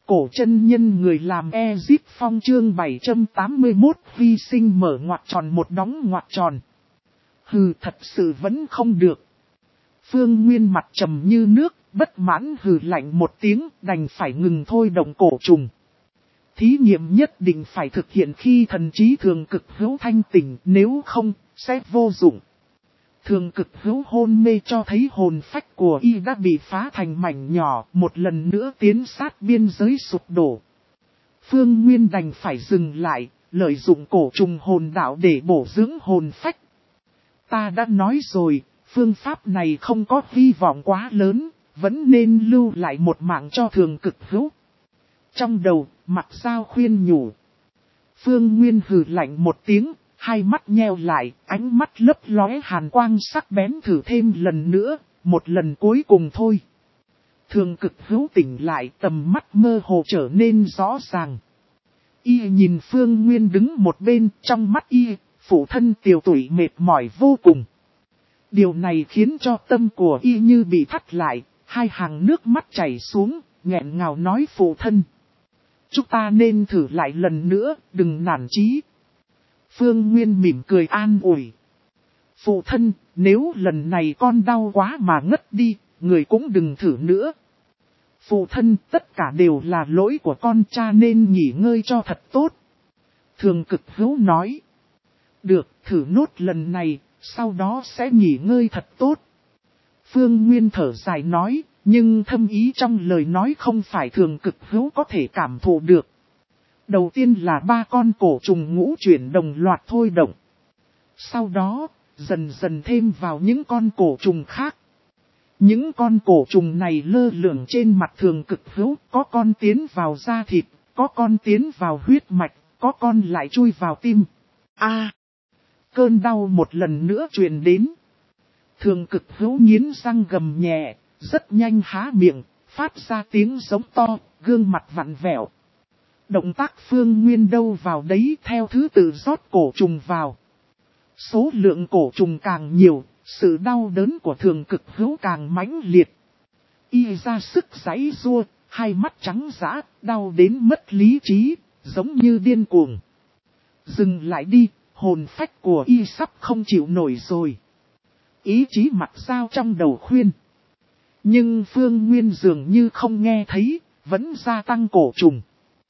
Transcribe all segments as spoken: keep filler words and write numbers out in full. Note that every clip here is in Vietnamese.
cổ chân nhân người làm Ezip Phong chương bảy trăm tám mươi mốt vi sinh mở ngoặc tròn một đóng ngoặc tròn. Hừ, thật sự vẫn không được. Phương Nguyên mặt trầm như nước, bất mãn hừ lạnh một tiếng, đành phải ngừng thôi động cổ trùng. Thí nghiệm nhất định phải thực hiện khi thần trí thường cực hữu thanh tỉnh, nếu không, sẽ vô dụng. Thường cực hữu hôn mê cho thấy hồn phách của y đã bị phá thành mảnh nhỏ, một lần nữa tiến sát biên giới sụp đổ. Phương Nguyên đành phải dừng lại, lợi dụng cổ trùng hồn đạo để bổ dưỡng hồn phách. Ta đã nói rồi, phương pháp này không có hy vọng quá lớn, vẫn nên lưu lại một mạng cho thường cực hữu. Trong đầu, Mặc Giao khuyên nhủ. Phương Nguyên hừ lạnh một tiếng, hai mắt nheo lại, ánh mắt lấp lóe hàn quang sắc bén thử thêm lần nữa, một lần cuối cùng thôi. Thường cực hữu tỉnh lại, tầm mắt mơ hồ trở nên rõ ràng. Y nhìn Phương Nguyên đứng một bên, trong mắt y, phụ thân tiều tụy mệt mỏi vô cùng. Điều này khiến cho tâm của y như bị thắt lại, hai hàng nước mắt chảy xuống, nghẹn ngào nói phụ thân. Chúng ta nên thử lại lần nữa, đừng nản chí. Phương Nguyên mỉm cười an ủi. Phụ thân, nếu lần này con đau quá mà ngất đi, người cũng đừng thử nữa. Phụ thân, tất cả đều là lỗi của con, cha nên nghỉ ngơi cho thật tốt. Thường cực hữu nói. Được, thử nốt lần này, sau đó sẽ nghỉ ngơi thật tốt. Phương Nguyên thở dài nói, nhưng thâm ý trong lời nói không phải thường cực hữu có thể cảm thụ được. Đầu tiên là ba con cổ trùng ngũ chuyển đồng loạt thôi động. Sau đó, dần dần thêm vào những con cổ trùng khác. Những con cổ trùng này lơ lửng trên mặt thường cực hữu, có con tiến vào da thịt, có con tiến vào huyết mạch, có con lại chui vào tim. A, cơn đau một lần nữa truyền đến. Thường cực hữu nghiến răng gầm nhẹ, rất nhanh há miệng, phát ra tiếng giống to, gương mặt vặn vẹo. Động tác Phương Nguyên đâu vào đấy theo thứ tự rót cổ trùng vào. Số lượng cổ trùng càng nhiều, sự đau đớn của thường cực hữu càng mãnh liệt. Y ra sức giãy giụa, hai mắt trắng dã, đau đến mất lý trí, giống như điên cuồng. Dừng lại đi, hồn phách của y sắp không chịu nổi rồi. Ý chí Mặc Giao trong đầu khuyên. Nhưng Phương Nguyên dường như không nghe thấy, vẫn gia tăng cổ trùng.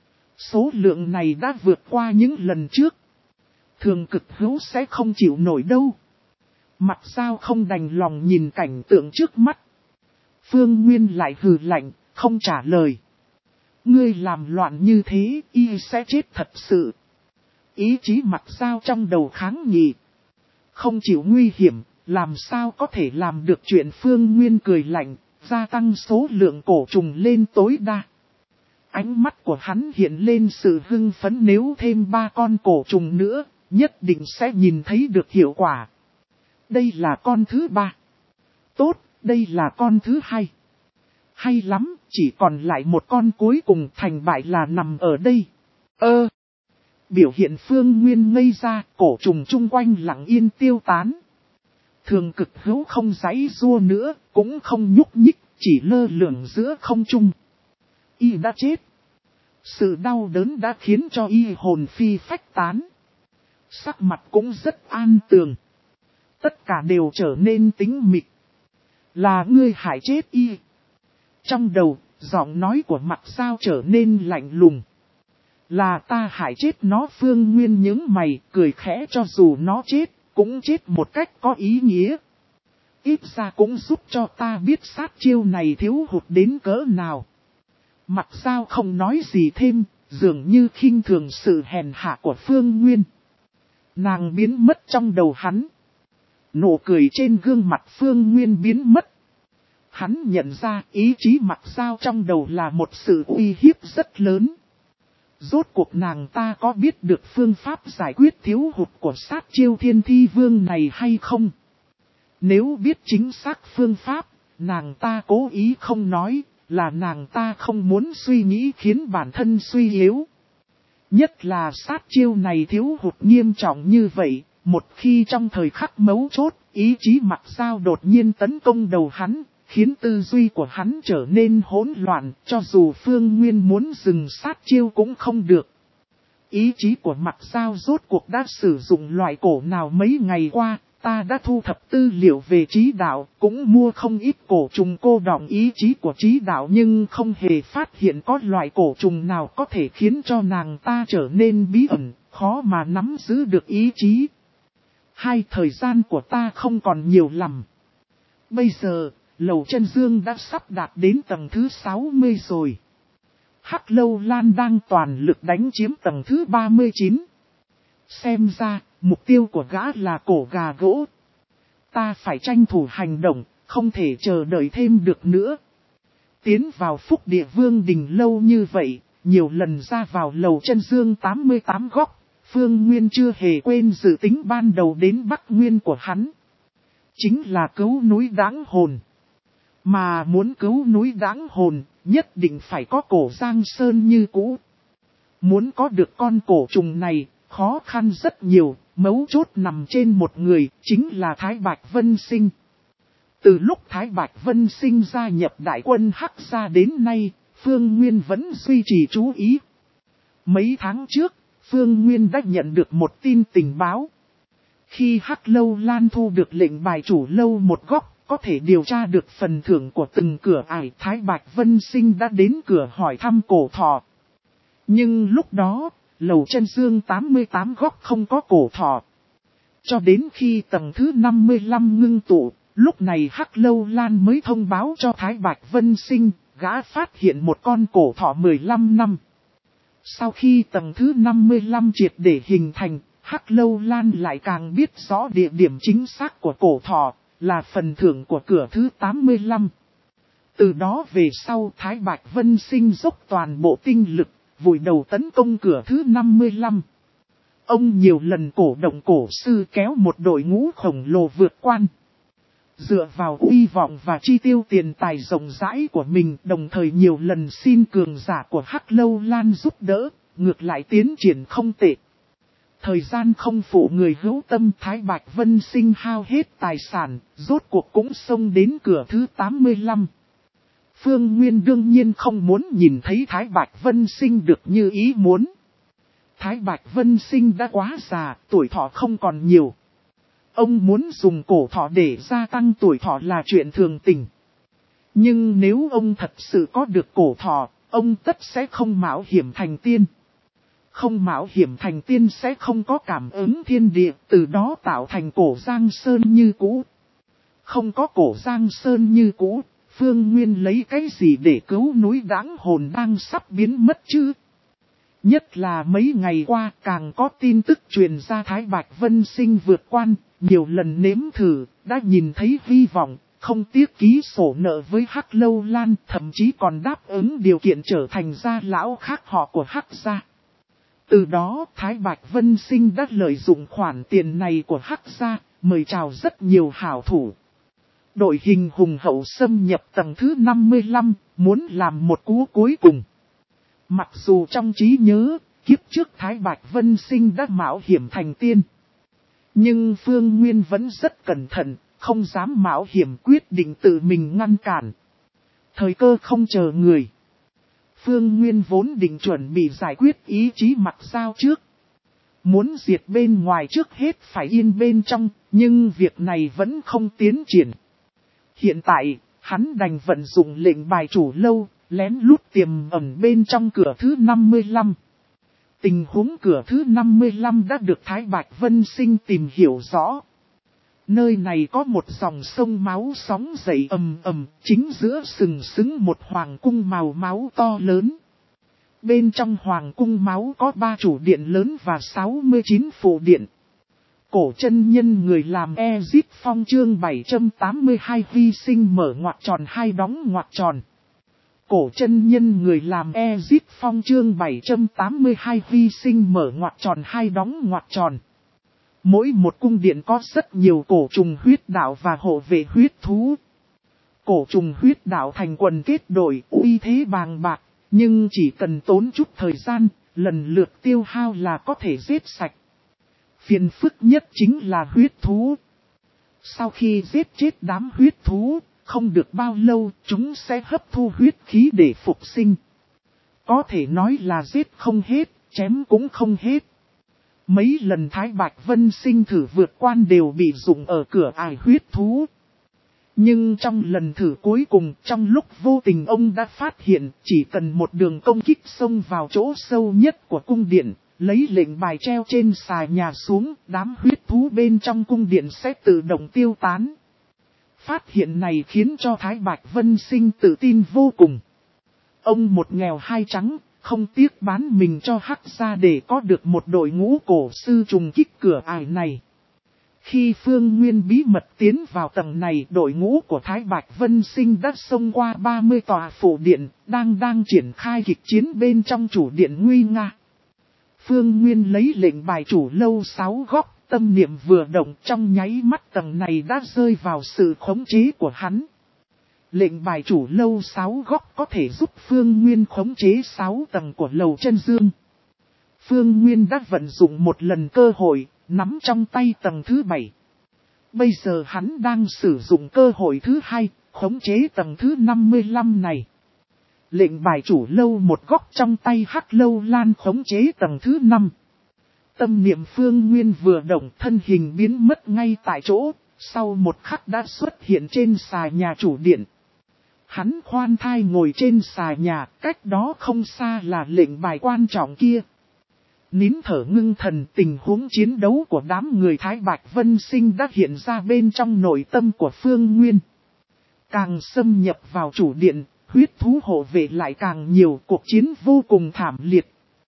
Số lượng này đã vượt qua những lần trước. Thường cực hữu sẽ không chịu nổi đâu. Mặc Giao không đành lòng nhìn cảnh tượng trước mắt. Phương Nguyên lại hừ lạnh, không trả lời. Ngươi làm loạn như thế, y sẽ chết thật sự. Ý chí Mặc Giao trong đầu kháng nghị. Không chịu nguy hiểm, làm sao có thể làm được chuyện. Phương Nguyên cười lạnh, gia tăng số lượng cổ trùng lên tối đa. Ánh mắt của hắn hiện lên sự hưng phấn, nếu thêm ba con cổ trùng nữa, nhất định sẽ nhìn thấy được hiệu quả. Đây là con thứ ba. Tốt, đây là con thứ hai. Hay lắm, chỉ còn lại một con cuối cùng, thành bại là nằm ở đây. Ơ! Biểu hiện Phương Nguyên ngây ra, cổ trùng chung quanh lặng yên tiêu tán. Thường cực hữu không giãy giụa nữa, cũng không nhúc nhích, chỉ lơ lửng giữa không trung. Y đã chết. Sự đau đớn đã khiến cho y hồn phi phách tán. Sắc mặt cũng rất an tường. Tất cả đều trở nên tĩnh mịch. Là ngươi hại chết y. Trong đầu, giọng nói của Mặc Giao trở nên lạnh lùng. Là ta hại chết nó. Phương Nguyên nhướng mày, cười khẽ, cho dù nó chết, cũng chết một cách có ý nghĩa. Ít ra cũng giúp cho ta biết sát chiêu này thiếu hụt đến cỡ nào. Mặc Giao không nói gì thêm, dường như khinh thường sự hèn hạ của Phương Nguyên. Nàng biến mất trong đầu hắn. Nụ cười trên gương mặt Phương Nguyên biến mất. Hắn nhận ra ý chí Mặc Giao trong đầu là một sự uy hiếp rất lớn. Rốt cuộc nàng ta có biết được phương pháp giải quyết thiếu hụt của sát chiêu Thiên Thi Vương này hay không? Nếu biết chính xác phương pháp, nàng ta cố ý không nói, là nàng ta không muốn suy nghĩ khiến bản thân suy yếu. Nhất là sát chiêu này thiếu hụt nghiêm trọng như vậy, một khi trong thời khắc mấu chốt, ý chí Mặc Giao đột nhiên tấn công đầu hắn, khiến tư duy của hắn trở nên hỗn loạn, cho dù Phương Nguyên muốn dừng sát chiêu cũng không được. Ý chí của Mặc Giao rốt cuộc đã sử dụng loại cổ nào mấy ngày qua, ta đã thu thập tư liệu về trí đạo, cũng mua không ít cổ trùng cô đọng ý chí của trí đạo nhưng không hề phát hiện có loại cổ trùng nào có thể khiến cho nàng ta trở nên bí ẩn, khó mà nắm giữ được ý chí. Hai, thời gian của ta không còn nhiều lắm. Bây giờ, Lầu Chân Dương đã sắp đạt đến tầng thứ sáu mươi rồi. Hắc Lâu Lan đang toàn lực đánh chiếm tầng thứ ba mươi chín. Xem ra, mục tiêu của gã là cổ gà gỗ. Ta phải tranh thủ hành động, không thể chờ đợi thêm được nữa. Tiến vào Phúc Địa Vương Đình lâu như vậy, nhiều lần ra vào Lầu Chân Dương tám mươi tám góc, Phương Nguyên chưa hề quên dự tính ban đầu đến Bắc Nguyên của hắn. Chính là cứu núi Đáng Hồn. Mà muốn cứu núi Đáng Hồn, nhất định phải có cổ Giang Sơn như cũ. Muốn có được con cổ trùng này, khó khăn rất nhiều, mấu chốt nằm trên một người, chính là Thái Bạch Vân Sinh. Từ lúc Thái Bạch Vân Sinh gia nhập đại quân Hắc gia đến nay, Phương Nguyên vẫn duy trì chú ý. Mấy tháng trước, Phương Nguyên đã nhận được một tin tình báo. Khi Hắc Lâu Lan thu được lệnh bài chủ lâu một góc, có thể điều tra được phần thưởng của từng cửa ải, Thái Bạch Vân Sinh đã đến cửa hỏi thăm cổ thỏ. Nhưng lúc đó, Lầu Chân Dương tám mươi tám góc không có cổ thỏ. Cho đến khi tầng thứ năm mươi lăm ngưng tụ, lúc này Hắc Lâu Lan mới thông báo cho Thái Bạch Vân Sinh, gã phát hiện một con cổ thỏ mười lăm năm. Sau khi tầng thứ năm mươi lăm triệt để hình thành, Hắc Lâu Lan lại càng biết rõ địa điểm chính xác của cổ thỏ, là phần thưởng của cửa thứ tám mươi lăm. Từ đó về sau Thái Bạch Vân Sinh dốc toàn bộ tinh lực, vùi đầu tấn công cửa thứ năm mươi lăm. Ông nhiều lần cổ động cổ sư kéo một đội ngũ khổng lồ vượt quan. Dựa vào uy vọng và chi tiêu tiền tài rộng rãi của mình, đồng thời nhiều lần xin cường giả của Hắc Lâu Lan giúp đỡ, ngược lại tiến triển không tệ. Thời gian không phụ người hữu tâm, Thái Bạch Vân Sinh hao hết tài sản, rốt cuộc cũng xông đến cửa thứ tám mươi lăm. Phương Nguyên đương nhiên không muốn nhìn thấy Thái Bạch Vân Sinh được như ý muốn. Thái Bạch Vân Sinh đã quá già, tuổi thọ không còn nhiều. Ông muốn dùng cổ thọ để gia tăng tuổi thọ là chuyện thường tình. Nhưng nếu ông thật sự có được cổ thọ, ông tất sẽ không mạo hiểm thành tiên. Không mạo hiểm thành tiên sẽ không có cảm ứng thiên địa, từ đó tạo thành cổ Giang Sơn như cũ. Không có cổ Giang Sơn như cũ, Phương Nguyên lấy cái gì để cứu núi Đáng Hồn đang sắp biến mất chứ? Nhất là mấy ngày qua càng có tin tức truyền ra Thái Bạch Vân Sinh vượt quan, nhiều lần nếm thử, đã nhìn thấy hy vọng, không tiếc ký sổ nợ với Hắc Lâu Lan, thậm chí còn đáp ứng điều kiện trở thành gia lão khác họ của Hắc gia. Từ đó Thái Bạch Vân Sinh đã lợi dụng khoản tiền này của Hắc gia, mời chào rất nhiều hảo thủ. Đội hình hùng hậu xâm nhập tầng thứ năm mươi lăm, muốn làm một cú cuối cùng. Mặc dù trong trí nhớ, kiếp trước Thái Bạch Vân Sinh đã mạo hiểm thành tiên. Nhưng Phương Nguyên vẫn rất cẩn thận, không dám mạo hiểm, quyết định tự mình ngăn cản. Thời cơ không chờ người. Phương Nguyên vốn định chuẩn bị giải quyết ý chí Mặc Giao trước. Muốn diệt bên ngoài trước hết phải yên bên trong, nhưng việc này vẫn không tiến triển. Hiện tại, hắn đành vận dụng lệnh bài chủ lâu, lén lút tiềm ẩn bên trong cửa thứ năm mươi lăm. Tình huống cửa thứ năm mươi lăm đã được Thái Bạch Vân Sinh tìm hiểu rõ. Nơi này có một dòng sông máu sóng dậy ầm ầm, chính giữa sừng sững một hoàng cung màu máu to lớn. Bên trong hoàng cung máu có ba chủ điện lớn và sáu mươi chín phụ điện. Cổ chân nhân người làm Exit Phong chương bảy trăm tám mươi hai vi sinh mở ngoặc tròn hai đóng ngoặc tròn. Cổ chân nhân người làm Exit Phong chương bảy trăm tám mươi hai vi sinh mở ngoặc tròn hai đóng ngoặc tròn. Mỗi một cung điện có rất nhiều cổ trùng huyết đạo và hộ vệ huyết thú. Cổ trùng huyết đạo thành quần kết đội uy thế bàng bạc, nhưng chỉ cần tốn chút thời gian, lần lượt tiêu hao là có thể giết sạch. Phiền phức nhất chính là huyết thú. Sau khi giết chết đám huyết thú, không được bao lâu, chúng sẽ hấp thu huyết khí để phục sinh. Có thể nói là giết không hết, chém cũng không hết. Mấy lần Thái Bạch Vân Sinh thử vượt quan đều bị dụng ở cửa ải huyết thú. Nhưng trong lần thử cuối cùng, trong lúc vô tình ông đã phát hiện chỉ cần một đường công kích xông vào chỗ sâu nhất của cung điện, lấy lệnh bài treo trên xà nhà xuống, đám huyết thú bên trong cung điện sẽ tự động tiêu tán. Phát hiện này khiến cho Thái Bạch Vân Sinh tự tin vô cùng. Ông một nghèo hai trắng, không tiếc bán mình cho Hắc gia để có được một đội ngũ cổ sư trùng kích cửa ải này. Khi Phương Nguyên bí mật tiến vào tầng này, đội ngũ của Thái Bạch Vân Sinh đã xông qua ba mươi tòa phủ điện, đang đang triển khai kịch chiến bên trong chủ điện nguy nga. Phương Nguyên lấy lệnh bài chủ lâu sáu góc, tâm niệm vừa động, trong nháy mắt tầng này đã rơi vào sự khống chế của hắn. Lệnh bài chủ lâu sáu góc có thể giúp Phương Nguyên khống chế sáu tầng của lầu chân dương. Phương Nguyên đã vận dụng một lần cơ hội, nắm trong tay tầng thứ bảy. Bây giờ hắn đang sử dụng cơ hội thứ hai, khống chế tầng thứ năm mươi lăm này. Lệnh bài chủ lâu một góc trong tay Hắc Lâu Lan khống chế tầng thứ năm. Tâm niệm Phương Nguyên vừa động, thân hình biến mất ngay tại chỗ, sau một khắc đã xuất hiện trên xà nhà chủ điện. Hắn khoan thai ngồi trên xà nhà, cách đó không xa là lệnh bài quan trọng kia. Nín thở ngưng thần, tình huống chiến đấu của đám người Thái Bạch Vân Sinh đã hiện ra bên trong nội tâm của Phương Nguyên. Càng xâm nhập vào chủ điện, huyết thú hộ vệ lại càng nhiều, cuộc chiến vô cùng thảm liệt.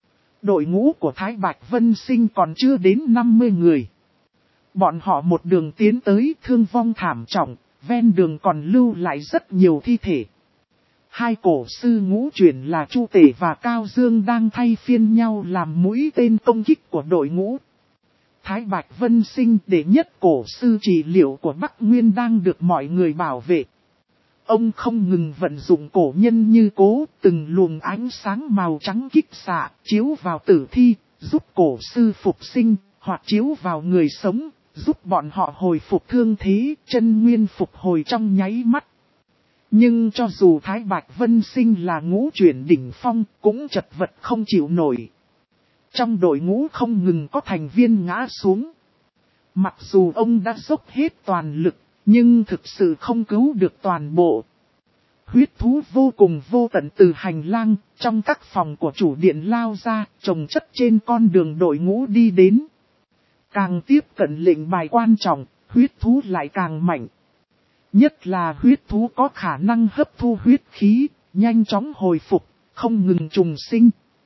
Đội ngũ của Thái Bạch Vân Sinh còn chưa đến năm mươi người. Bọn họ một đường tiến tới, thương vong thảm trọng, ven đường còn lưu lại rất nhiều thi thể. Hai cổ sư ngũ chuyển là Chu Tể và Cao Dương đang thay phiên nhau làm mũi tên công kích của đội ngũ. Thái Bạch Vân Sinh đệ nhất cổ sư trị liệu của Bắc Nguyên đang được mọi người bảo vệ. Ông không ngừng vận dụng cổ nhân như cố, từng luồng ánh sáng màu trắng kích xạ, chiếu vào tử thi, giúp cổ sư phục sinh, hoặc chiếu vào người sống, giúp bọn họ hồi phục thương thế, chân nguyên phục hồi trong nháy mắt. Nhưng cho dù Thái Bạch Vân Sinh là ngũ chuyển đỉnh phong, cũng chật vật không chịu nổi. Trong đội ngũ không ngừng có thành viên ngã xuống. Mặc dù ông đã dốc hết toàn lực, nhưng thực sự không cứu được toàn bộ. Huyết thú vô cùng vô tận từ hành lang, trong các phòng của chủ điện lao ra, chồng chất trên con đường đội ngũ đi đến. Càng tiếp cận lệnh bài quan trọng, huyết thú lại càng mạnh. Nhất là huyết thú có khả năng hấp thu huyết khí, nhanh chóng hồi phục, không ngừng trùng sinh.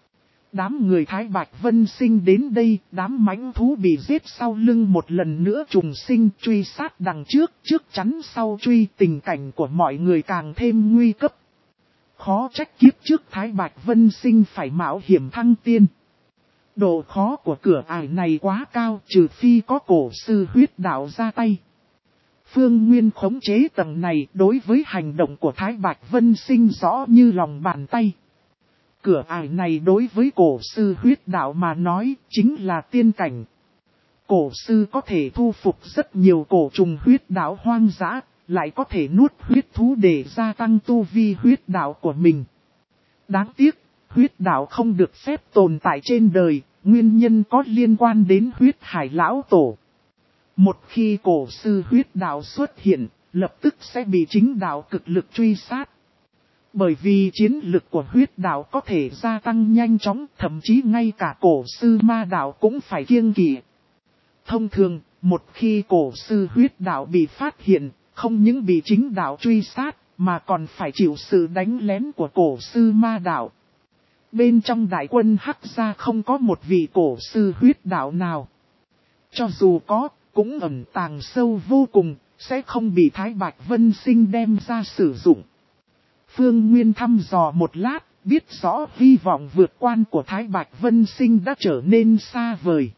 Đám người Thái Bạch Vân Sinh đến đây, đám mãnh thú bị giết sau lưng một lần nữa trùng sinh, truy sát đằng trước, trước chắn sau truy, tình cảnh của mọi người càng thêm nguy cấp. Khó trách kiếp trước Thái Bạch Vân Sinh phải mạo hiểm thăng tiên. Độ khó của cửa ải này quá cao, trừ phi có cổ sư huyết đạo ra tay. Phương Nguyên khống chế tầng này, đối với hành động của Thái Bạch Vân Sinh rõ như lòng bàn tay. Cửa ải này đối với cổ sư huyết đạo mà nói chính là tiên cảnh. Cổ sư có thể thu phục rất nhiều cổ trùng huyết đạo hoang dã, lại có thể nuốt huyết thú để gia tăng tu vi huyết đạo của mình. Đáng tiếc, huyết đạo không được phép tồn tại trên đời, nguyên nhân có liên quan đến huyết hải lão tổ. Một khi cổ sư huyết đạo xuất hiện, lập tức sẽ bị chính đạo cực lực truy sát. Bởi vì chiến lực của huyết đạo có thể gia tăng nhanh chóng, thậm chí ngay cả cổ sư ma đạo cũng phải kiêng kỵ. Thông thường, một khi cổ sư huyết đạo bị phát hiện, không những bị chính đạo truy sát, mà còn phải chịu sự đánh lén của cổ sư ma đạo. Bên trong đại quân Hắc gia không có một vị cổ sư huyết đạo nào. Cho dù có, cũng ẩn tàng sâu vô cùng, sẽ không bị Thái Bạch Vân Sinh đem ra sử dụng. Phương Nguyên thăm dò một lát, biết rõ hy vọng vượt quan của Thái Bạch Vân Sinh đã trở nên xa vời.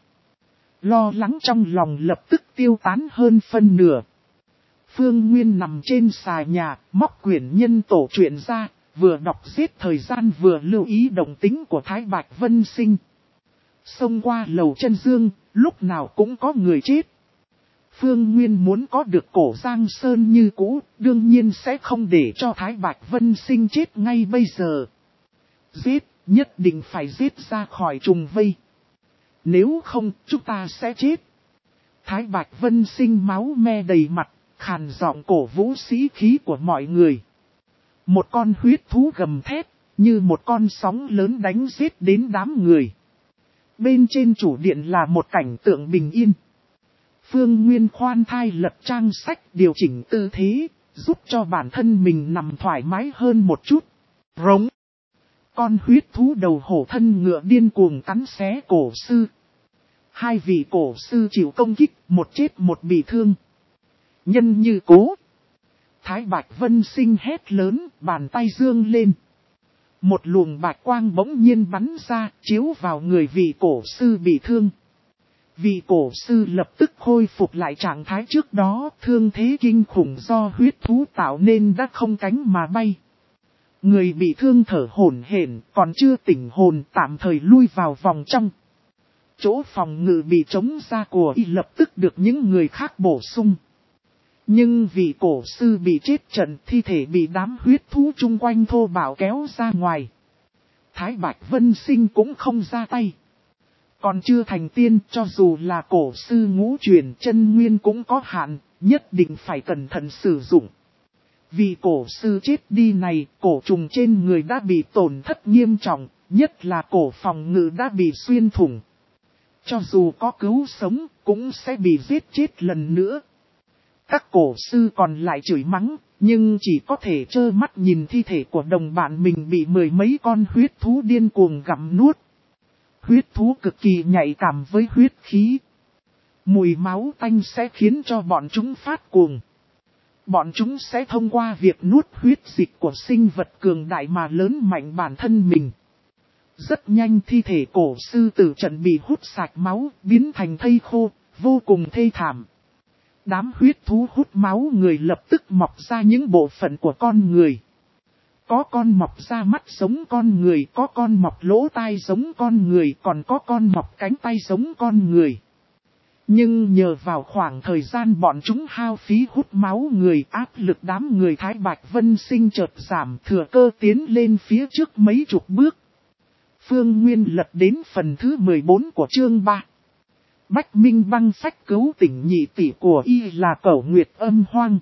Lo lắng trong lòng lập tức tiêu tán hơn phân nửa. Phương Nguyên nằm trên xà nhà, móc quyển nhân tổ truyện ra, vừa đọc giết thời gian vừa lưu ý động tính của Thái Bạch Vân Sinh. Xông qua lầu chân dương, lúc nào cũng có người chết. Phương Nguyên muốn có được cổ Giang Sơn như cũ, đương nhiên sẽ không để cho Thái Bạch Vân Sinh chết ngay bây giờ. Giết, nhất định phải giết ra khỏi trùng vây. Nếu không, chúng ta sẽ chết. Thái Bạch Vân Sinh máu me đầy mặt, khàn giọng cổ vũ sĩ khí của mọi người. Một con huyết thú gầm thét, như một con sóng lớn đánh giết đến đám người. Bên trên chủ điện là một cảnh tượng bình yên. Phương Nguyên khoan thai lật trang sách, điều chỉnh tư thế, giúp cho bản thân mình nằm thoải mái hơn một chút. Rống. Con huyết thú đầu hổ thân ngựa điên cuồng cắn xé cổ sư. Hai vị cổ sư chịu công kích, một chết một bị thương. Nhân như cố. Thái Bạch Vân Sinh hét lớn, bàn tay dương lên. Một luồng bạch quang bỗng nhiên bắn ra, chiếu vào người vị cổ sư bị thương. Vị cổ sư lập tức khôi phục lại trạng thái trước đó, thương thế kinh khủng do huyết thú tạo nên đã không cánh mà bay. Người bị thương thở hổn hển, còn chưa tỉnh hồn, tạm thời lui vào vòng trong. Chỗ phòng ngự bị trống ra của y lập tức được những người khác bổ sung. Nhưng vị cổ sư bị chết trận, thi thể bị đám huyết thú chung quanh thô bạo kéo ra ngoài. Thái Bạch Vân Sinh cũng không ra tay. Còn chưa thành tiên, cho dù là cổ sư ngũ truyền chân nguyên cũng có hạn, nhất định phải cẩn thận sử dụng. Vì cổ sư chết đi này, cổ trùng trên người đã bị tổn thất nghiêm trọng, nhất là cổ phòng ngự đã bị xuyên thủng. Cho dù có cứu sống, cũng sẽ bị giết chết lần nữa. Các cổ sư còn lại chửi mắng, nhưng chỉ có thể trơ mắt nhìn thi thể của đồng bạn mình bị mười mấy con huyết thú điên cuồng gặm nuốt. Huyết thú cực kỳ nhạy cảm với huyết khí. Mùi máu tanh sẽ khiến cho bọn chúng phát cuồng. Bọn chúng sẽ thông qua việc nuốt huyết dịch của sinh vật cường đại mà lớn mạnh bản thân mình. Rất nhanh thi thể cổ sư tử trận bị hút sạch máu, biến thành thây khô, vô cùng thê thảm. Đám huyết thú hút máu người lập tức mọc ra những bộ phận của con người. Có con mọc ra mắt giống con người, có con mọc lỗ tai giống con người, còn có con mọc cánh tay giống con người. Nhưng nhờ vào khoảng thời gian bọn chúng hao phí hút máu người, áp lực đám người Thái Bạch Vân Sinh chợt giảm, thừa cơ tiến lên phía trước mấy chục bước. Phương Nguyên lật đến phần thứ mười bốn của chương ba. Bách Minh băng phách cứu tỉnh nhị tỷ của y là Cẩu Nguyệt Âm Hoang.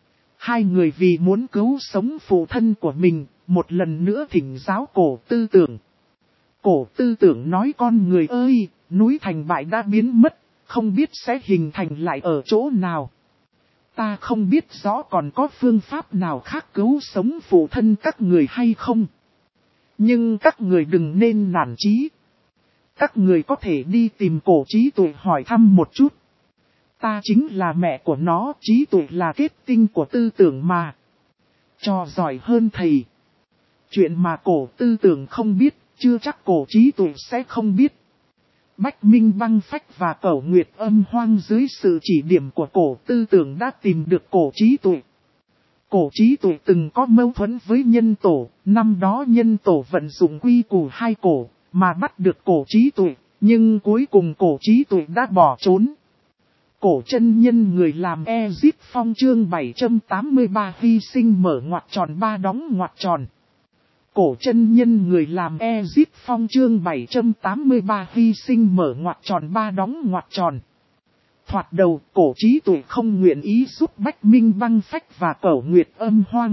Hai người vì muốn cứu sống phụ thân của mình, một lần nữa thỉnh giáo cổ tư tưởng. Cổ tư tưởng nói con người ơi, núi thành bại đã biến mất, không biết sẽ hình thành lại ở chỗ nào. Ta không biết rõ còn có phương pháp nào khác cứu sống phụ thân các người hay không. Nhưng các người đừng nên nản chí. Các người có thể đi tìm cổ trí tuệ hỏi thăm một chút. Ta chính là mẹ của nó, trí tuệ là kết tinh của tư tưởng mà. Trò giỏi hơn thầy. Chuyện mà cổ tư tưởng không biết, chưa chắc cổ trí tuệ sẽ không biết. Bách Minh băng phách và Cẩu Nguyệt Âm Hoang dưới sự chỉ điểm của cổ tư tưởng đã tìm được cổ trí tuệ. Cổ trí tuệ từng có mâu thuẫn với nhân tổ, năm đó nhân tổ vận dụng quy củ hai cổ, mà bắt được cổ trí tuệ, nhưng cuối cùng cổ trí tuệ đã bỏ trốn. Cổ chân nhân người làm Ezip Phong chương bảy trăm tám mươi ba hy sinh mở ngoặc tròn ba đóng ngoặc tròn. Cổ chân nhân người làm Ezip Phong chương bảy trăm tám mươi ba hy sinh mở ngoặc tròn ba đóng ngoặc tròn. Thoạt đầu, cổ trí tuệ không nguyện ý giúp Bách Minh băng phách và Cẩu Nguyệt Âm Hoang.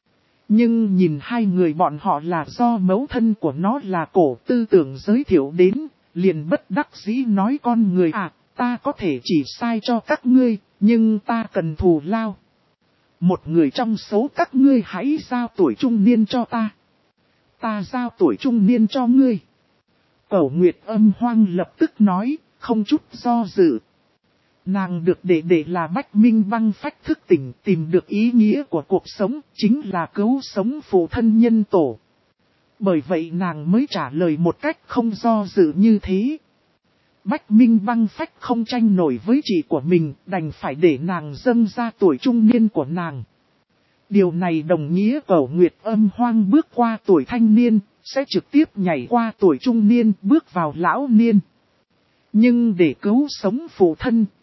Nhưng nhìn hai người bọn họ là do mẫu thân của nó là cổ tư tưởng giới thiệu đến, liền bất đắc dĩ nói con người à, ta có thể chỉ sai cho các ngươi, nhưng ta cần thù lao. Một người trong số các ngươi hãy giao tuổi trung niên cho ta. Ta giao tuổi trung niên cho ngươi. Cẩu Nguyệt Âm Hoang lập tức nói, không chút do dự. Nàng được đệ đệ là Bách Minh băng phách thức tỉnh, tìm được ý nghĩa của cuộc sống, chính là cứu sống phụ thân nhân tổ. Bởi vậy nàng mới trả lời một cách không do dự như thế. Bách Minh băng phách không tranh nổi với chị của mình, đành phải để nàng dâng ra tuổi trung niên của nàng. Điều này đồng nghĩa Cẩu Nguyệt Âm Hoang bước qua tuổi thanh niên, sẽ trực tiếp nhảy qua tuổi trung niên, bước vào lão niên. Nhưng để cứu sống phụ thân,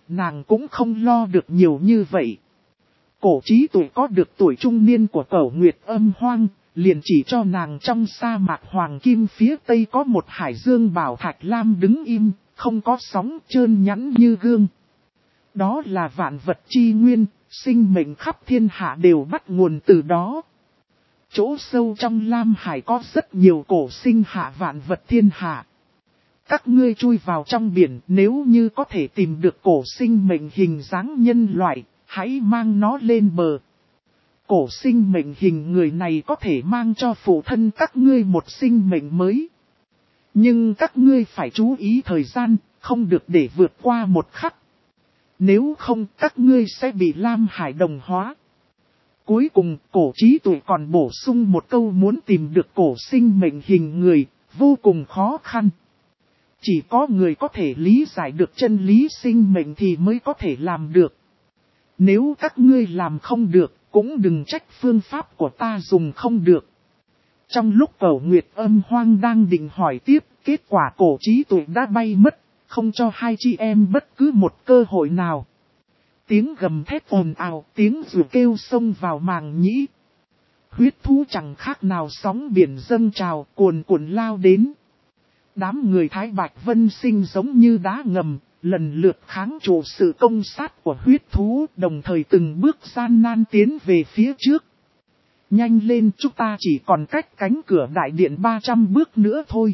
nàng cũng không lo được nhiều như vậy. Cổ trí tuệ có được tuổi trung niên của Cẩu Nguyệt Âm Hoang, liền chỉ cho nàng trong sa mạc Hoàng Kim phía tây có một hải dương bảo thạch lam đứng im, không có sóng trơn nhẵn như gương. Đó là vạn vật chi nguyên, sinh mệnh khắp thiên hạ đều bắt nguồn từ đó. Chỗ sâu trong Lam Hải có rất nhiều cổ sinh hạ vạn vật thiên hạ. Các ngươi chui vào trong biển, nếu như có thể tìm được cổ sinh mệnh hình dáng nhân loại, hãy mang nó lên bờ. Cổ sinh mệnh hình người này có thể mang cho phụ thân các ngươi một sinh mệnh mới. Nhưng các ngươi phải chú ý thời gian, không được để vượt qua một khắc. Nếu không các ngươi sẽ bị Lam Hải đồng hóa. Cuối cùng cổ trí tuệ còn bổ sung một câu, muốn tìm được cổ sinh mệnh hình người, vô cùng khó khăn. Chỉ có người có thể lý giải được chân lý sinh mệnh thì mới có thể làm được. Nếu các ngươi làm không được, cũng đừng trách phương pháp của ta dùng không được. Trong lúc Cẩu Nguyệt Âm Hoang đang định hỏi tiếp, kết quả cổ trí tuệ đã bay mất, không cho hai chị em bất cứ một cơ hội nào. Tiếng gầm thét ồn ào, tiếng rù kêu xông vào màng nhĩ. Huyết thú chẳng khác nào sóng biển dâng trào, cuồn cuộn lao đến. Đám người Thái Bạch Vân Sinh giống như đá ngầm, lần lượt kháng trụ sự công sát của huyết thú, đồng thời từng bước gian nan tiến về phía trước. Nhanh lên, chúng ta chỉ còn cách cánh cửa đại điện ba trăm bước nữa thôi.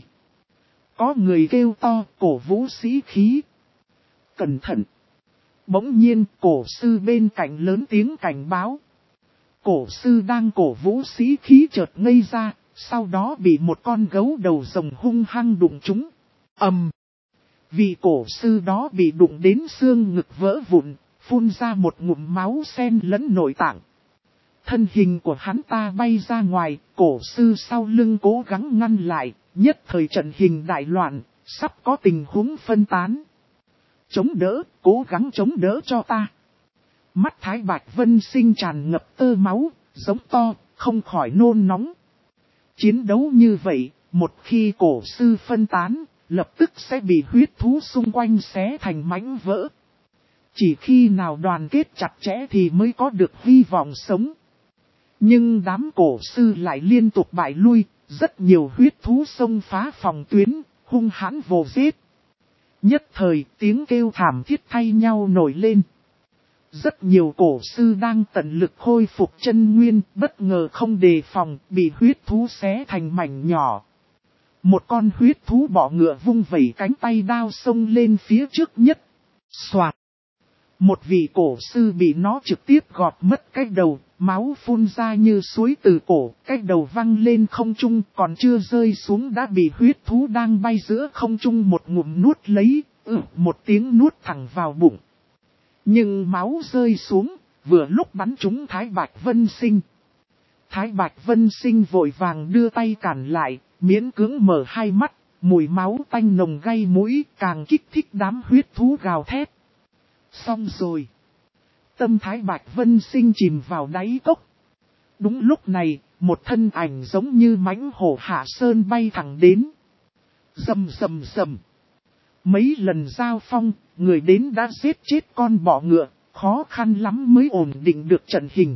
Có người kêu to, cổ vũ sĩ khí. Cẩn thận! Bỗng nhiên, cổ sư bên cạnh lớn tiếng cảnh báo. Cổ sư đang cổ vũ sĩ khí chợt ngây ra, sau đó bị một con gấu đầu rồng hung hăng đụng trúng. Ầm! Vị cổ sư đó bị đụng đến xương ngực vỡ vụn, phun ra một ngụm máu sen lẫn nội tạng. Thân hình của hắn ta bay ra ngoài, cổ sư sau lưng cố gắng ngăn lại, nhất thời trận hình đại loạn, sắp có tình huống phân tán. Chống đỡ, cố gắng chống đỡ cho ta. Mắt Thái Bạch Vân Sinh tràn ngập tơ máu, giống to, không khỏi nôn nóng. Chiến đấu như vậy, một khi cổ sư phân tán, lập tức sẽ bị huyết thú xung quanh xé thành mảnh vỡ. Chỉ khi nào đoàn kết chặt chẽ thì mới có được hy vọng sống. Nhưng đám cổ sư lại liên tục bại lui, rất nhiều huyết thú xông phá phòng tuyến, hung hãn vồ giết. Nhất thời tiếng kêu thảm thiết thay nhau nổi lên. Rất nhiều cổ sư đang tận lực khôi phục chân nguyên, bất ngờ không đề phòng, bị huyết thú xé thành mảnh nhỏ. Một con huyết thú bọ ngựa vung vẩy cánh tay đao xông lên phía trước nhất. Soạt! Một vị cổ sư bị nó trực tiếp gọt mất cái đầu, máu phun ra như suối từ cổ, cái đầu văng lên không trung, còn chưa rơi xuống đã bị huyết thú đang bay giữa không trung một ngụm nuốt lấy, ừ, một tiếng nuốt thẳng vào bụng. Nhưng máu rơi xuống, vừa lúc bắn trúng Thái Bạch Vân Sinh. Thái Bạch Vân Sinh vội vàng đưa tay cản lại, miễn cưỡng mở hai mắt, mùi máu tanh nồng gây mũi, càng kích thích đám huyết thú gào thét. Xong rồi. Tâm Thái Bạch Vân Sinh chìm vào đáy cốc. Đúng lúc này, một thân ảnh giống như mãnh hổ hạ sơn bay thẳng đến. Rầm rầm rầm. Mấy lần giao phong, người đến đã giết chết con bọ ngựa, khó khăn lắm mới ổn định được trận hình.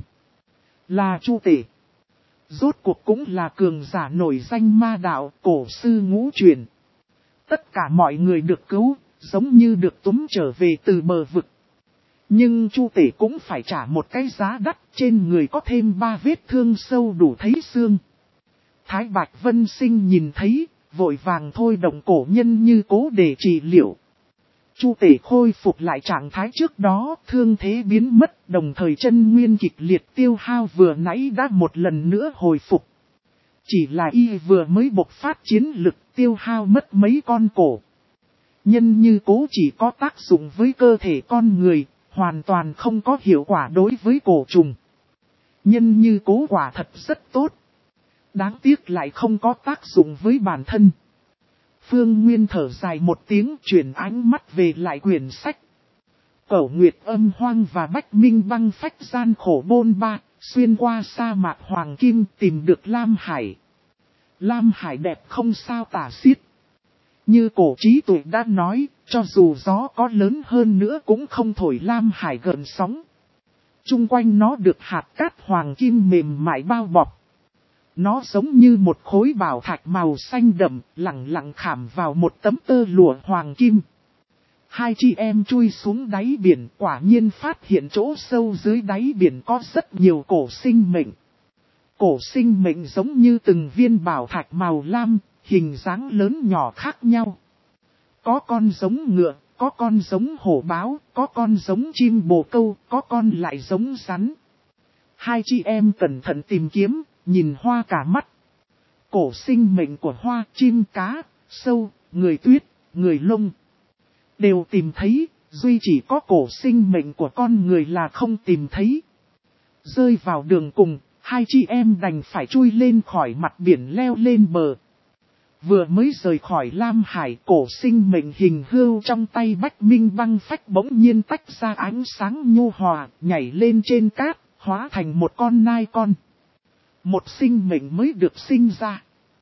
Là Chu Tể. Rốt cuộc cũng là cường giả nổi danh ma đạo, cổ sư ngũ truyền. Tất cả mọi người được cứu, giống như được túm trở về từ bờ vực. Nhưng Chu Tể cũng phải trả một cái giá đắt, trên người có thêm ba vết thương sâu đủ thấy xương. Thái Bạch Vân Sinh nhìn thấy, vội vàng thôi động cổ nhân như cố để trị liệu. Chu Tể khôi phục lại trạng thái trước đó, thương thế biến mất, đồng thời chân nguyên kịch liệt tiêu hao vừa nãy đã một lần nữa hồi phục. Chỉ là y vừa mới bộc phát chiến lực tiêu hao mất mấy con cổ. Nhân như cố chỉ có tác dụng với cơ thể con người, hoàn toàn không có hiệu quả đối với cổ trùng. Nhân như cố quả thật rất tốt. Đáng tiếc lại không có tác dụng với bản thân. Phương Nguyên thở dài một tiếng, chuyển ánh mắt về lại quyển sách. Cẩu Nguyệt Âm Hoang và Bách Minh Băng Phách gian khổ bôn ba, xuyên qua sa mạc Hoàng Kim tìm được Lam Hải. Lam Hải đẹp không sao tả xiết. Như cổ trí tuệ đã nói, Cho dù gió có lớn hơn nữa cũng không thổi Lam Hải gợn sóng. Trung quanh nó được hạt cát hoàng kim mềm mại bao bọc. Nó giống như một khối bảo thạch màu xanh đậm, lặng lặng khảm vào một tấm tơ lụa hoàng kim. Hai chị em chui xuống đáy biển, quả nhiên phát hiện chỗ sâu dưới đáy biển có rất nhiều cổ sinh mệnh. Cổ sinh mệnh giống như từng viên bảo thạch màu lam, hình dáng lớn nhỏ khác nhau. Có con giống ngựa, có con giống hổ báo, có con giống chim bồ câu, có con lại giống rắn. Hai chị em cẩn thận tìm kiếm, nhìn hoa cả mắt. Cổ sinh mệnh của hoa, chim, cá, sâu, người tuyết, người lông đều tìm thấy, duy chỉ có cổ sinh mệnh của con người là không tìm thấy. Rơi vào đường cùng, hai chị em đành phải chui lên khỏi mặt biển leo lên bờ. Vừa mới rời khỏi Lam Hải, cổ sinh mệnh hình hươu trong tay Bách Minh Băng Phách bỗng nhiên tách ra ánh sáng nhu hòa, nhảy lên trên cát, hóa thành một con nai con. Một sinh mệnh mới được sinh ra.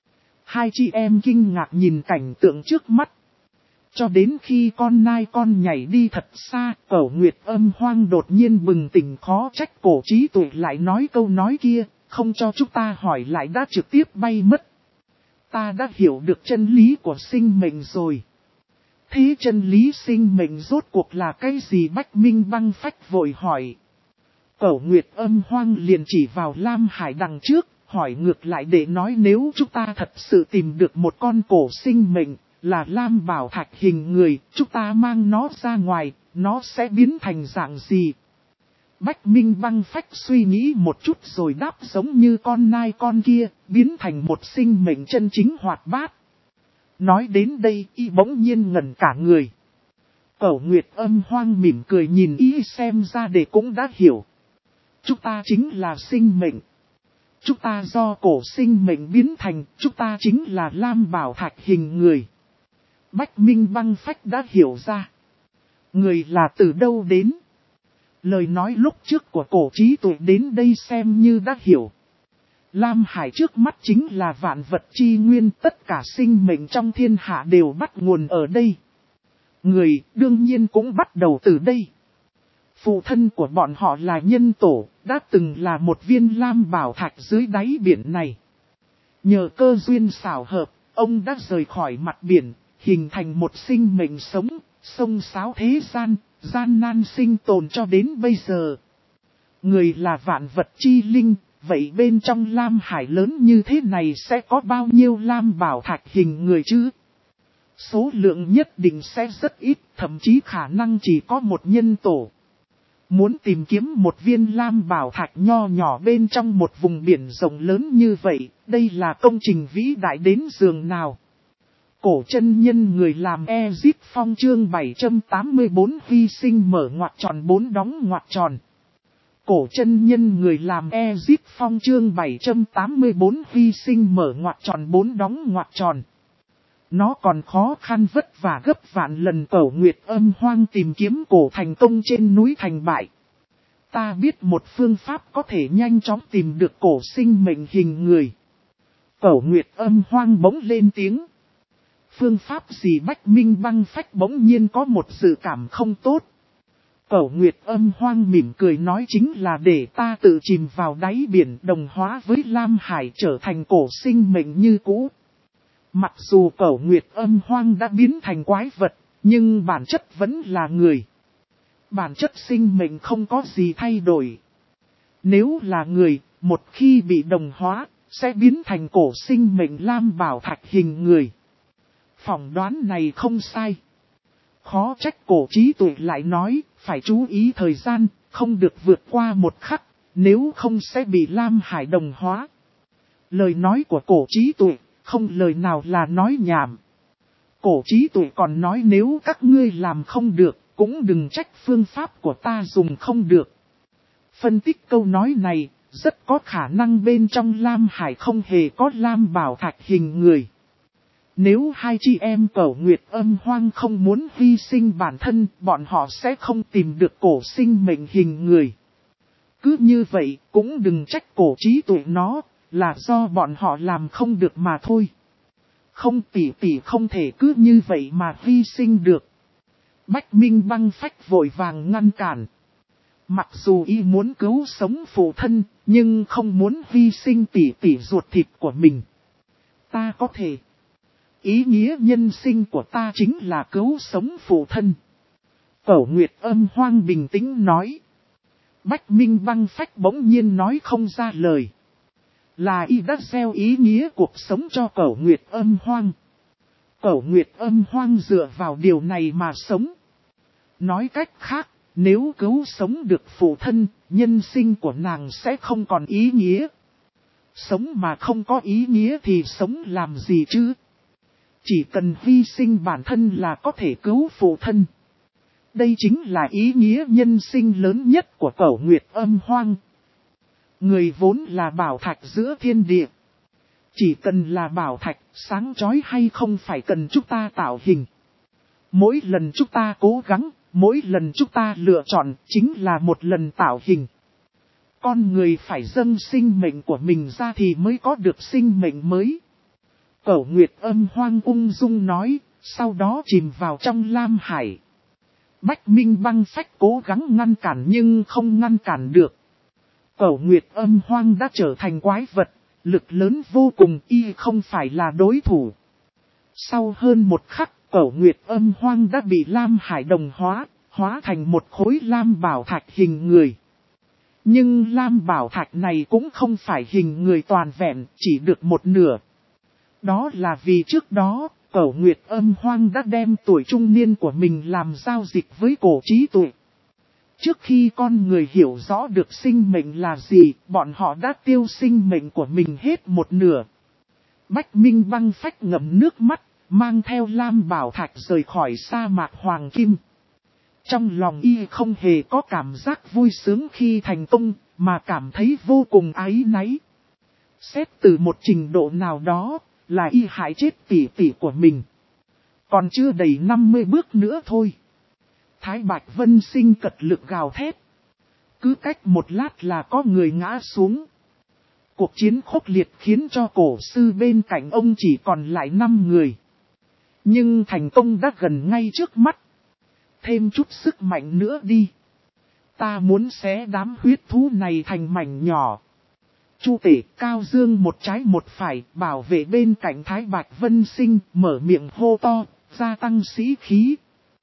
Hai chị em kinh ngạc nhìn cảnh tượng trước mắt. Cho đến khi con nai con nhảy đi thật xa, Cẩu Nguyệt Âm Hoang đột nhiên bừng tỉnh, khó trách cổ trí tuệ lại nói câu nói kia, không cho chúng ta hỏi lại đã trực tiếp bay mất. Ta đã hiểu được chân lý của sinh mệnh rồi. Thế chân lý sinh mệnh rốt cuộc là cái gì? Bách Minh Băng Phách vội hỏi. Cẩu Nguyệt Âm Hoang liền chỉ vào Lam Hải đằng trước, hỏi ngược lại để nói nếu chúng ta thật sự tìm được một con cổ sinh mệnh, là Lam Bảo Thạch hình người, chúng ta mang nó ra ngoài, nó sẽ biến thành dạng gì? Bách Minh Băng Phách suy nghĩ một chút rồi đáp giống như con nai con kia, biến thành một sinh mệnh chân chính hoạt bát. Nói đến đây, y bỗng nhiên ngẩn cả người. Cẩu Nguyệt Âm Hoang mỉm cười nhìn y, xem ra để cũng đã hiểu. Chúng ta chính là sinh mệnh. Chúng ta do cổ sinh mệnh biến thành, chúng ta chính là Lam Bảo Thạch hình người. Bách Minh Băng Phách đã hiểu ra. Người là từ đâu đến? Lời nói lúc trước của cổ trí tuệ đến đây xem như đã hiểu. Lam Hải trước mắt chính là vạn vật chi nguyên, tất cả sinh mệnh trong thiên hạ đều bắt nguồn ở đây. Người đương nhiên cũng bắt đầu từ đây. Phụ thân của bọn họ là nhân tổ, đã từng là một viên Lam Bảo Thạch dưới đáy biển này. Nhờ cơ duyên xảo hợp, ông đã rời khỏi mặt biển, hình thành một sinh mệnh sống, xông xáo thế gian, gian nan sinh tồn cho đến bây giờ. Người là vạn vật chi linh, vậy bên trong Lam Hải lớn như thế này sẽ có bao nhiêu Lam Bảo Thạch hình người chứ? Số lượng nhất định sẽ rất ít, thậm chí khả năng chỉ có một nhân tổ. Muốn tìm kiếm một viên Lam Bảo Thạch nho nhỏ bên trong một vùng biển rộng lớn như vậy, đây là công trình vĩ đại đến giường nào? Cổ chân nhân người làm Ezip Phong chương bảy trăm tám mươi tư hy sinh mở ngoặc tròn bốn đóng ngoặc tròn. Cổ chân nhân người làm Ezip Phong chương bảy trăm tám mươi tư hy sinh mở ngoặc tròn bốn đóng ngoặc tròn. Nó còn khó khăn vất vả gấp vạn lần Cẩu Nguyệt Âm Hoang tìm kiếm cổ thành công trên núi thành bại. Ta biết một phương pháp có thể nhanh chóng tìm được cổ sinh mệnh hình người. Cẩu Nguyệt Âm Hoang bỗng lên tiếng. Phương pháp gì? Bách Minh Băng Phách bỗng nhiên có một dự cảm không tốt. Cẩu Nguyệt Âm Hoang mỉm cười nói chính là để ta tự chìm vào đáy biển đồng hóa với Lam Hải trở thành cổ sinh mệnh như cũ. Mặc dù Cẩu Nguyệt Âm Hoang đã biến thành quái vật, nhưng bản chất vẫn là người. Bản chất sinh mệnh không có gì thay đổi. Nếu là người, một khi bị đồng hóa, sẽ biến thành cổ sinh mệnh Lam Bảo Thạch hình người. Phỏng đoán này không sai. Khó trách cổ trí tuệ lại nói, phải chú ý thời gian, không được vượt qua một khắc, nếu không sẽ bị Lam Hải đồng hóa. Lời nói của cổ trí tuệ, không lời nào là nói nhảm. Cổ trí tuệ còn nói nếu các ngươi làm không được, cũng đừng trách phương pháp của ta dùng không được. Phân tích câu nói này, rất có khả năng bên trong Lam Hải không hề có Lam Bảo Thạch hình người. Nếu hai chị em Cẩu Nguyệt Âm Hoang không muốn hy sinh bản thân, bọn họ sẽ không tìm được cổ sinh mệnh hình người. Cứ như vậy, cũng đừng trách cổ trí tuệ nó, là do bọn họ làm không được mà thôi. Không tỷ tỷ không thể cứ như vậy mà hy sinh được. Bách Minh băng phách vội vàng ngăn cản. Mặc dù y muốn cứu sống phụ thân, nhưng không muốn hy sinh tỷ tỷ ruột thịt của mình. Ta có thể. Ý nghĩa nhân sinh của ta chính là cứu sống phụ thân. Cẩu Nguyệt Âm Hoang bình tĩnh nói. Bách Minh băng phách bỗng nhiên nói không ra lời. Là y đã gieo ý nghĩa cuộc sống cho Cẩu Nguyệt Âm Hoang. Cẩu Nguyệt Âm Hoang dựa vào điều này mà sống. Nói cách khác, nếu cứu sống được phụ thân, nhân sinh của nàng sẽ không còn ý nghĩa. Sống mà không có ý nghĩa thì sống làm gì chứ? Chỉ cần hy sinh bản thân là có thể cứu phụ thân. Đây chính là ý nghĩa nhân sinh lớn nhất của Cẩu Nguyệt Âm Hoang. Người vốn là bảo thạch giữa thiên địa. Chỉ cần là bảo thạch, sáng chói hay không phải cần chúng ta tạo hình. Mỗi lần chúng ta cố gắng, mỗi lần chúng ta lựa chọn chính là một lần tạo hình. Con người phải dâng sinh mệnh của mình ra thì mới có được sinh mệnh mới. Cẩu Nguyệt Âm Hoang ung dung nói, sau đó chìm vào trong lam hải. Bách Minh băng phách cố gắng ngăn cản nhưng không ngăn cản được. Cẩu Nguyệt Âm Hoang đã trở thành quái vật, lực lớn vô cùng, y không phải là đối thủ. Sau hơn một khắc, Cẩu Nguyệt Âm Hoang đã bị lam hải đồng hóa, hóa thành một khối lam bảo thạch hình người. Nhưng lam bảo thạch này cũng không phải hình người toàn vẹn, chỉ được một nửa. Đó là vì trước đó, Cẩu Nguyệt Âm Hoang đã đem tuổi trung niên của mình làm giao dịch với cổ trí tuệ. Trước khi con người hiểu rõ được sinh mệnh là gì, bọn họ đã tiêu sinh mệnh của mình hết một nửa. Bách Minh băng phách ngậm nước mắt, mang theo lam bảo thạch rời khỏi sa mạc Hoàng Kim. Trong lòng y không hề có cảm giác vui sướng khi thành công, mà cảm thấy vô cùng áy náy. Xét từ một trình độ nào đó, là y hại chết tỷ tỷ của mình. Còn chưa đầy năm mươi bước nữa thôi. Thái Bạch Vân Sinh cật lực gào thét. Cứ cách một lát là có người ngã xuống. Cuộc chiến khốc liệt khiến cho cổ sư bên cạnh ông chỉ còn lại năm người. Nhưng thành công đã gần ngay trước mắt. Thêm chút sức mạnh nữa đi. Ta muốn xé đám huyết thú này thành mảnh nhỏ. Chu Tể Cao Dương một trái một phải bảo vệ bên cạnh Thái Bạch Vân Sinh, mở miệng hô to, gia tăng sĩ khí.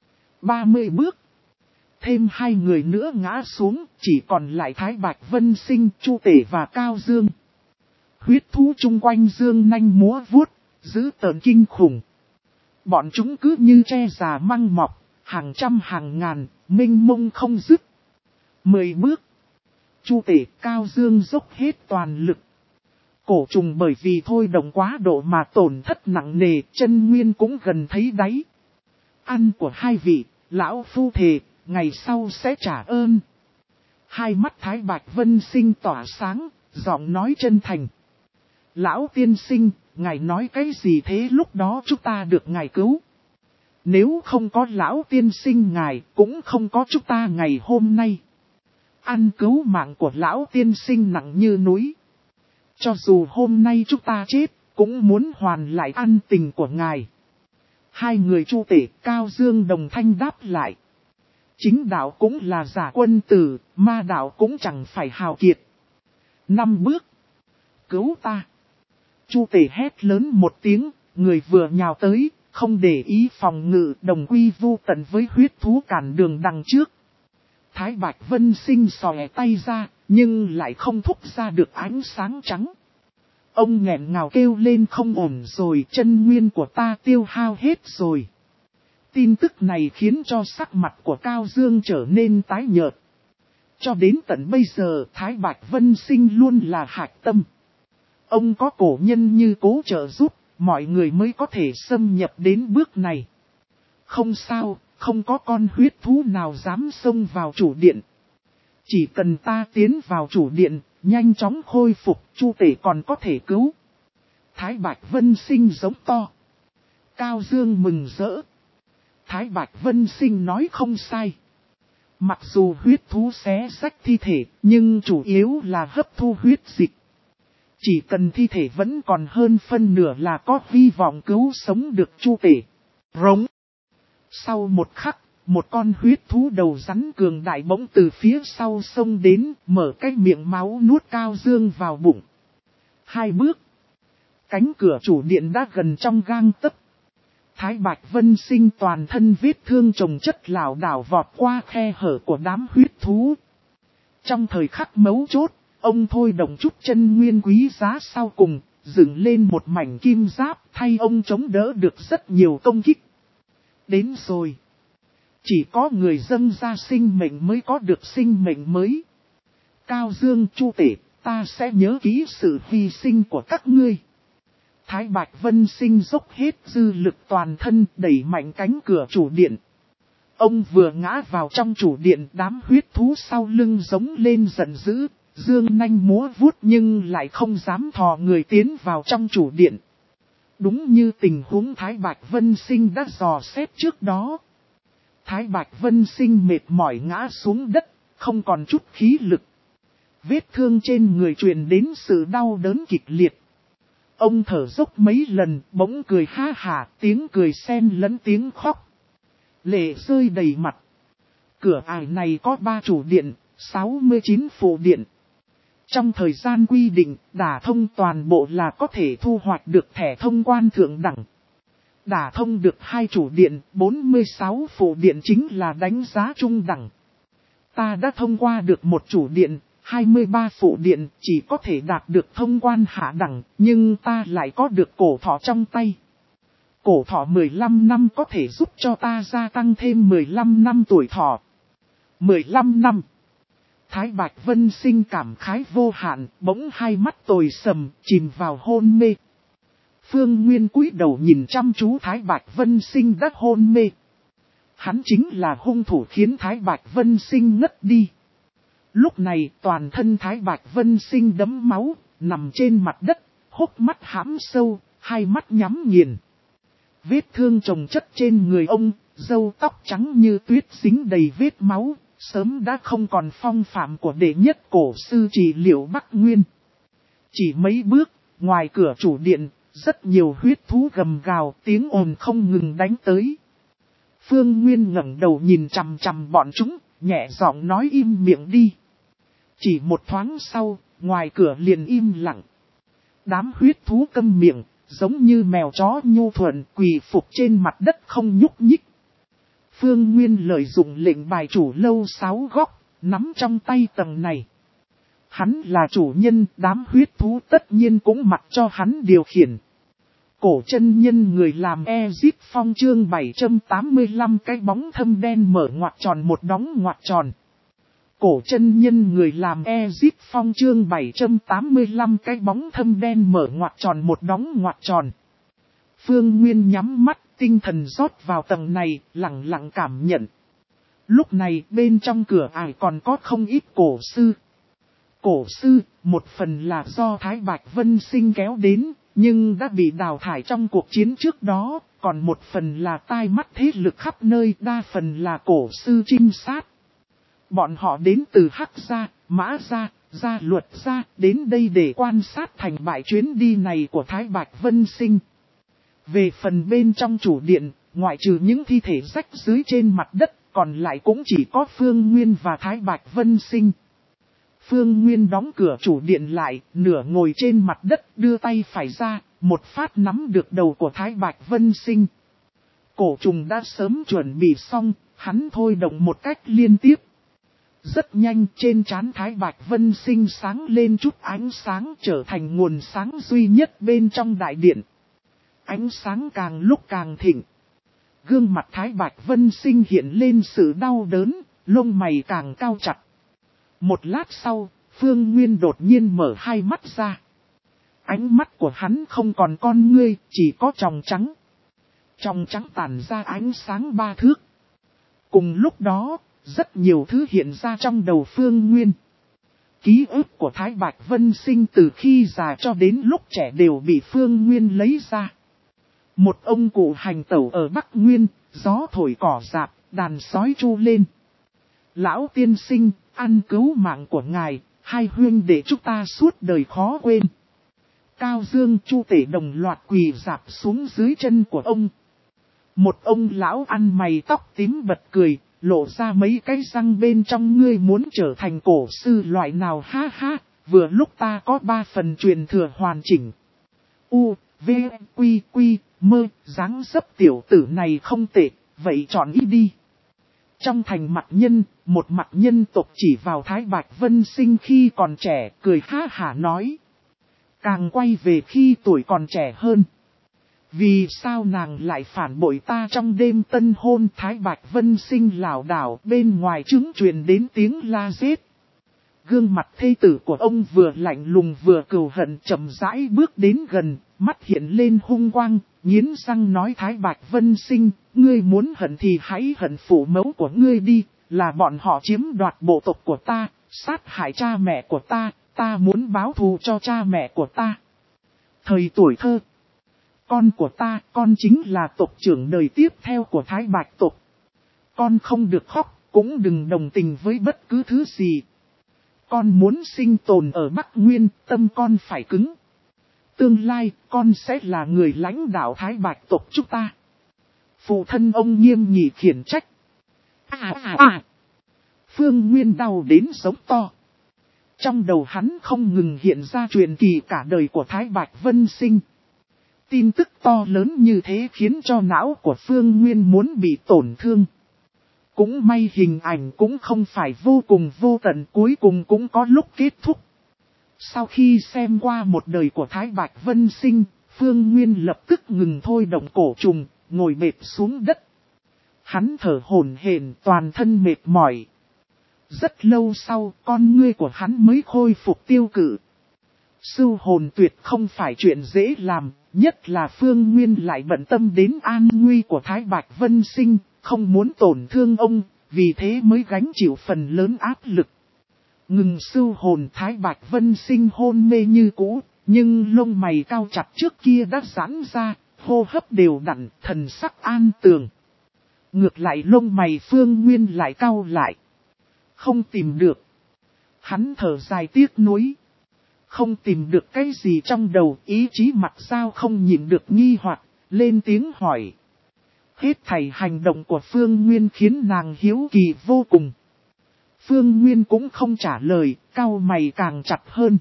ba mươi bước. Thêm hai người nữa ngã xuống, chỉ còn lại Thái Bạch Vân Sinh, Chu Tể và Cao Dương. Huyết thú chung quanh dương nanh múa vuốt, dữ tợn kinh khủng. Bọn chúng cứ như tre già măng mọc, hàng trăm hàng ngàn, mênh mông không dứt. Mười bước. Chu Tể Cao Dương dốc hết toàn lực. Cổ trùng bởi vì thôi động quá độ mà tổn thất nặng nề, chân nguyên cũng gần thấy đáy. Ăn của hai vị, lão phu thề, ngày sau sẽ trả ơn. Hai mắt Thái Bạch Vân Sinh tỏa sáng, giọng nói chân thành. Lão tiên sinh, ngài nói cái gì thế, lúc đó chúng ta được ngài cứu. Nếu không có lão tiên sinh ngài, cũng không có chúng ta ngày hôm nay. Ăn cứu mạng của lão tiên sinh nặng như núi. Cho dù hôm nay chúng ta chết, cũng muốn hoàn lại ân tình của ngài. Hai người Chu Tể Cao Dương đồng thanh đáp lại. Chính đạo cũng là giả quân tử, ma đạo cũng chẳng phải hào kiệt. Năm bước. Cứu ta. Chu Tể hét lớn một tiếng, người vừa nhào tới, không để ý phòng ngự, đồng quy vu tận với huyết thú cản đường đằng trước. Thái Bạch Vân Sinh xòe tay ra, nhưng lại không thúc ra được ánh sáng trắng. Ông nghẹn ngào kêu lên, không ổn rồi, chân nguyên của ta tiêu hao hết rồi. Tin tức này khiến cho sắc mặt của Cao Dương trở nên tái nhợt. Cho đến tận bây giờ, Thái Bạch Vân Sinh luôn là hạch tâm. Ông có cổ nhân như Cố trợ giúp, mọi người mới có thể xâm nhập đến bước này. Không sao, không có con huyết thú nào dám xông vào chủ điện. Chỉ cần ta tiến vào chủ điện, nhanh chóng khôi phục, Chu Tể còn có thể cứu. Thái Bạch Vân Sinh giống to. Cao Dương mừng rỡ. Thái Bạch Vân Sinh nói không sai. Mặc dù huyết thú xé rách thi thể, nhưng chủ yếu là hấp thu huyết dịch. Chỉ cần thi thể vẫn còn hơn phân nửa là có hy vọng cứu sống được Chu Tể. Rống. Sau một khắc, một con huyết thú đầu rắn cường đại bỗng từ phía sau xông đến, mở cái miệng máu nuốt Cao Dương vào bụng. Hai bước. Cánh cửa chủ điện đã gần trong gang tấc. Thái Bạch Vân Sinh toàn thân vết thương chồng chất lảo đảo vọt qua khe hở của đám huyết thú. Trong thời khắc mấu chốt, ông thôi động chút chân nguyên quý giá sau cùng, dựng lên một mảnh kim giáp thay ông chống đỡ được rất nhiều công kích. Đến rồi. Chỉ có người dâng ra sinh mệnh mới có được sinh mệnh mới. Cao Dương, Chu Tể, ta sẽ nhớ kỹ sự hy sinh của các ngươi. Thái Bạch Vân Sinh dốc hết dư lực toàn thân đẩy mạnh cánh cửa chủ điện. Ông vừa ngã vào trong chủ điện, đám huyết thú sau lưng giống lên giận dữ, dương nanh múa vuốt nhưng lại không dám thò người tiến vào trong chủ điện. Đúng như tình huống Thái Bạch Vân Sinh đã dò xét trước đó. Thái Bạch Vân Sinh mệt mỏi ngã xuống đất, không còn chút khí lực. Vết thương trên người truyền đến sự đau đớn kịch liệt. Ông thở dốc mấy lần, bỗng cười ha hả, tiếng cười xen lẫn tiếng khóc. Lệ rơi đầy mặt. Cửa ải này có ba chủ điện, sáu mươi chín phụ điện. Trong thời gian quy định, đả thông toàn bộ là có thể thu hoạch được thẻ thông quan thượng đẳng. Đả thông được hai chủ điện, bốn mươi sáu phụ điện chính là đánh giá trung đẳng. Ta đã thông qua được một chủ điện, hai mươi ba phụ điện chỉ có thể đạt được thông quan hạ đẳng, nhưng ta lại có được cổ thỏ trong tay. Cổ thỏ mười lăm năm có thể giúp cho ta gia tăng thêm mười lăm năm tuổi thọ. mười lăm năm. Thái Bạch Vân Sinh cảm khái vô hạn, bỗng hai mắt tối sầm, chìm vào hôn mê. Phương Nguyên cúi đầu nhìn chăm chú Thái Bạch Vân Sinh đã hôn mê. Hắn chính là hung thủ khiến Thái Bạch Vân Sinh ngất đi. Lúc này toàn thân Thái Bạch Vân Sinh đẫm máu, nằm trên mặt đất, hốc mắt hãm sâu, hai mắt nhắm nghiền. Vết thương chồng chất trên người ông, râu tóc trắng như tuyết dính đầy vết máu, sớm đã không còn phong phạm của đệ nhất cổ sư trị liệu Bắc Nguyên. Chỉ mấy bước, ngoài cửa chủ điện, rất nhiều huyết thú gầm gào, tiếng ồn không ngừng đánh tới. Phương Nguyên ngẩng đầu nhìn chằm chằm bọn chúng, nhẹ giọng nói im miệng đi. Chỉ một thoáng sau, ngoài cửa liền im lặng. Đám huyết thú câm miệng, giống như mèo chó nhu thuận quỳ phục trên mặt đất không nhúc nhích. Phương Nguyên lợi dụng lệnh bài chủ lâu sáu góc, nắm trong tay tầng này. Hắn là chủ nhân, đám huyết thú tất nhiên cũng mặc cho hắn điều khiển. Cổ chân nhân người làm Ezip Phong chương bảy trăm tám mươi lăm cái bóng thâm đen mở ngoặc tròn một đóng ngoặc tròn. Cổ chân nhân người làm Ezip Phong chương bảy trăm tám mươi lăm cái bóng thâm đen mở ngoặc tròn một đóng ngoặc tròn. Phương Nguyên nhắm mắt, tinh thần rót vào tầng này, lặng lặng cảm nhận. Lúc này bên trong cửa ải còn có không ít cổ sư. Cổ sư, một phần là do Thái Bạch Vân Sinh kéo đến, nhưng đã bị đào thải trong cuộc chiến trước đó, còn một phần là tai mắt thế lực khắp nơi, đa phần là cổ sư trinh sát. Bọn họ đến từ Hắc Gia, Mã Gia, Gia Luật Gia, đến đây để quan sát thành bại chuyến đi này của Thái Bạch Vân Sinh. Về phần bên trong chủ điện, ngoại trừ những thi thể rách dưới trên mặt đất, còn lại cũng chỉ có Phương Nguyên và Thái Bạch Vân Sinh. Phương Nguyên đóng cửa chủ điện lại, nửa ngồi trên mặt đất đưa tay phải ra, một phát nắm được đầu của Thái Bạch Vân Sinh. Cổ trùng đã sớm chuẩn bị xong, hắn thôi động một cách liên tiếp. Rất nhanh trên trán Thái Bạch Vân Sinh sáng lên chút ánh sáng trở thành nguồn sáng duy nhất bên trong đại điện. Ánh sáng càng lúc càng thịnh. Gương mặt Thái Bạch Vân Sinh hiện lên sự đau đớn, lông mày càng cao chặt. Một lát sau, Phương Nguyên đột nhiên mở hai mắt ra. Ánh mắt của hắn không còn con ngươi, chỉ có tròng trắng. Tròng trắng tản ra ánh sáng ba thước. Cùng lúc đó, rất nhiều thứ hiện ra trong đầu Phương Nguyên. Ký ức của Thái Bạch Vân Sinh từ khi già cho đến lúc trẻ đều bị Phương Nguyên lấy ra. Một ông cụ hành tẩu ở Bắc Nguyên, gió thổi cỏ rạp, đàn sói chu lên. Lão tiên sinh, ăn cứu mạng của ngài, hai huynh để chúng ta suốt đời khó quên. Cao Dương, Chu Tể đồng loạt quỳ rạp xuống dưới chân của ông. Một ông lão ăn mày tóc tím bật cười, lộ ra mấy cái răng bên trong. Ngươi muốn trở thành cổ sư loại nào? Ha ha, vừa lúc ta có ba phần truyền thừa hoàn chỉnh. U, V, Quy, Quy, Mơ, dáng dấp tiểu tử này không tệ, vậy chọn ý đi. Trong thành mặt nhân, một mặt nhân tộc chỉ vào Thái Bạch Vân Sinh khi còn trẻ, cười ha hả nói. Càng quay về khi tuổi còn trẻ hơn. Vì sao nàng lại phản bội ta? Trong đêm tân hôn, Thái Bạch Vân Sinh lảo đảo, bên ngoài trứng truyền đến tiếng la giết. Gương mặt thê tử của ông vừa lạnh lùng vừa cừu hận, chậm rãi bước đến gần, mắt hiện lên hung quang, nghiến răng nói: Thái Bạch Vân Sinh, ngươi muốn hận thì hãy hận phụ mẫu của ngươi đi, là bọn họ chiếm đoạt bộ tộc của ta, sát hại cha mẹ của ta, ta muốn báo thù cho cha mẹ của ta. Thời tuổi thơ, con của ta, con chính là tộc trưởng đời tiếp theo của Thái Bạch tộc. Con không được khóc, cũng đừng đồng tình với bất cứ thứ gì. Con muốn sinh tồn ở Bắc Nguyên, tâm con phải cứng. Tương lai, con sẽ là người lãnh đạo Thái Bạch tộc chúng ta. Phụ thân ông nghiêm nghị khiển trách. À à à! Phương Nguyên đau đến sống to. Trong đầu hắn không ngừng hiện ra truyền kỳ cả đời của Thái Bạch Vân Sinh. Tin tức to lớn như thế khiến cho não của Phương Nguyên muốn bị tổn thương. Cũng may hình ảnh cũng không phải vô cùng vô tận, cuối cùng cũng có lúc kết thúc. Sau khi xem qua một đời của Thái Bạch Vân Sinh, Phương Nguyên lập tức ngừng thôi động cổ trùng, ngồi bệt xuống đất. Hắn thở hổn hển, toàn thân mệt mỏi. Rất lâu sau, con ngươi của hắn mới khôi phục tiêu cự. Sưu hồn tuyệt không phải chuyện dễ làm, nhất là Phương Nguyên lại bận tâm đến an nguy của Thái Bạch Vân Sinh, không muốn tổn thương ông, vì thế mới gánh chịu phần lớn áp lực. Ngừng sưu hồn, Thái Bạch Vân Sinh hôn mê như cũ, nhưng lông mày cao chặt trước kia đã giãn ra, hô hấp đều đặn, thần sắc an tường. Ngược lại lông mày Phương Nguyên lại cau lại. Không tìm được. Hắn thở dài tiếc nuối. Không tìm được cái gì trong đầu, ý chí mặt sao không nhịn được nghi hoặc, lên tiếng hỏi. Hết thảy hành động của Phương Nguyên khiến nàng hiếu kỳ vô cùng. Phương Nguyên cũng không trả lời, cau mày càng chặt hơn.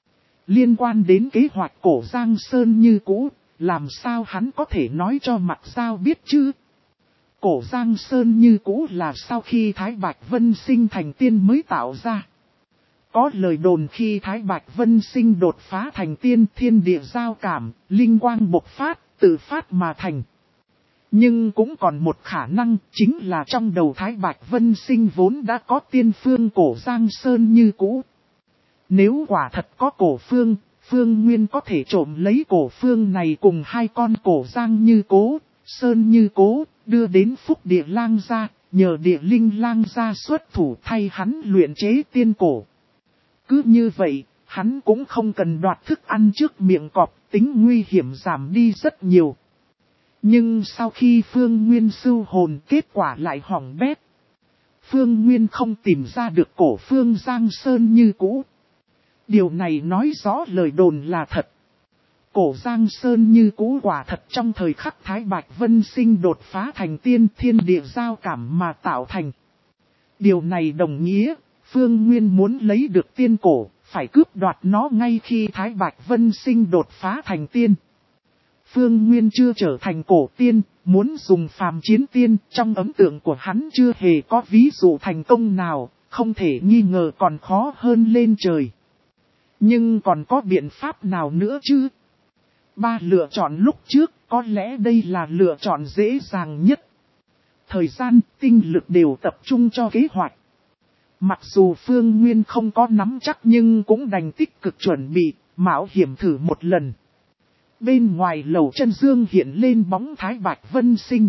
Liên quan đến kế hoạch cổ Giang Sơn như cũ, làm sao hắn có thể nói cho mặt sao biết chứ? Cổ Giang Sơn như cũ là sau khi Thái Bạch Vân Sinh thành tiên mới tạo ra. Có lời đồn khi Thái Bạch Vân Sinh đột phá thành tiên, thiên địa giao cảm, linh quang bộc phát, tự phát mà thành. Nhưng cũng còn một khả năng, chính là trong đầu Thái Bạch Vân Sinh vốn đã có tiên phương cổ Giang Sơn như cũ. Nếu quả thật có cổ phương, Phương Nguyên có thể trộm lấy cổ phương này cùng hai con cổ Giang như cố, Sơn như cố, đưa đến Phúc Địa Lang gia, nhờ Địa Linh Lang gia xuất thủ thay hắn luyện chế tiên cổ. Cứ như vậy, hắn cũng không cần đoạt thức ăn trước miệng cọp, tính nguy hiểm giảm đi rất nhiều. Nhưng sau khi Phương Nguyên sưu hồn, kết quả lại hỏng bét. Phương Nguyên không tìm ra được cổ phương Giang Sơn như cũ. Điều này nói rõ lời đồn là thật. Cổ Giang Sơn như cũ quả thật trong thời khắc Thái Bạch Vân Sinh đột phá thành tiên, thiên địa giao cảm mà tạo thành. Điều này đồng nghĩa, Phương Nguyên muốn lấy được tiên cổ, phải cướp đoạt nó ngay khi Thái Bạch Vân Sinh đột phá thành tiên. Phương Nguyên chưa trở thành cổ tiên, muốn dùng phàm chiến tiên, trong ấn tượng của hắn chưa hề có ví dụ thành công nào, không thể nghi ngờ còn khó hơn lên trời. Nhưng còn có biện pháp nào nữa chứ? Ba lựa chọn lúc trước, có lẽ đây là lựa chọn dễ dàng nhất. Thời gian, tinh lực đều tập trung cho kế hoạch. Mặc dù Phương Nguyên không có nắm chắc nhưng cũng đành tích cực chuẩn bị, mạo hiểm thử một lần. Bên ngoài lầu chân dương hiện lên bóng Thái Bạch Vân Sinh.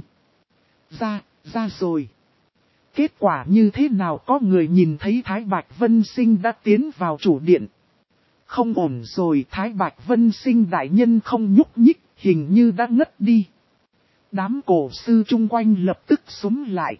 Ra, ra rồi. Kết quả như thế nào? Có người nhìn thấy Thái Bạch Vân Sinh đã tiến vào chủ điện. Không ổn rồi, Thái Bạch Vân Sinh đại nhân không nhúc nhích, hình như đã ngất đi. Đám cổ sư chung quanh lập tức xúm lại.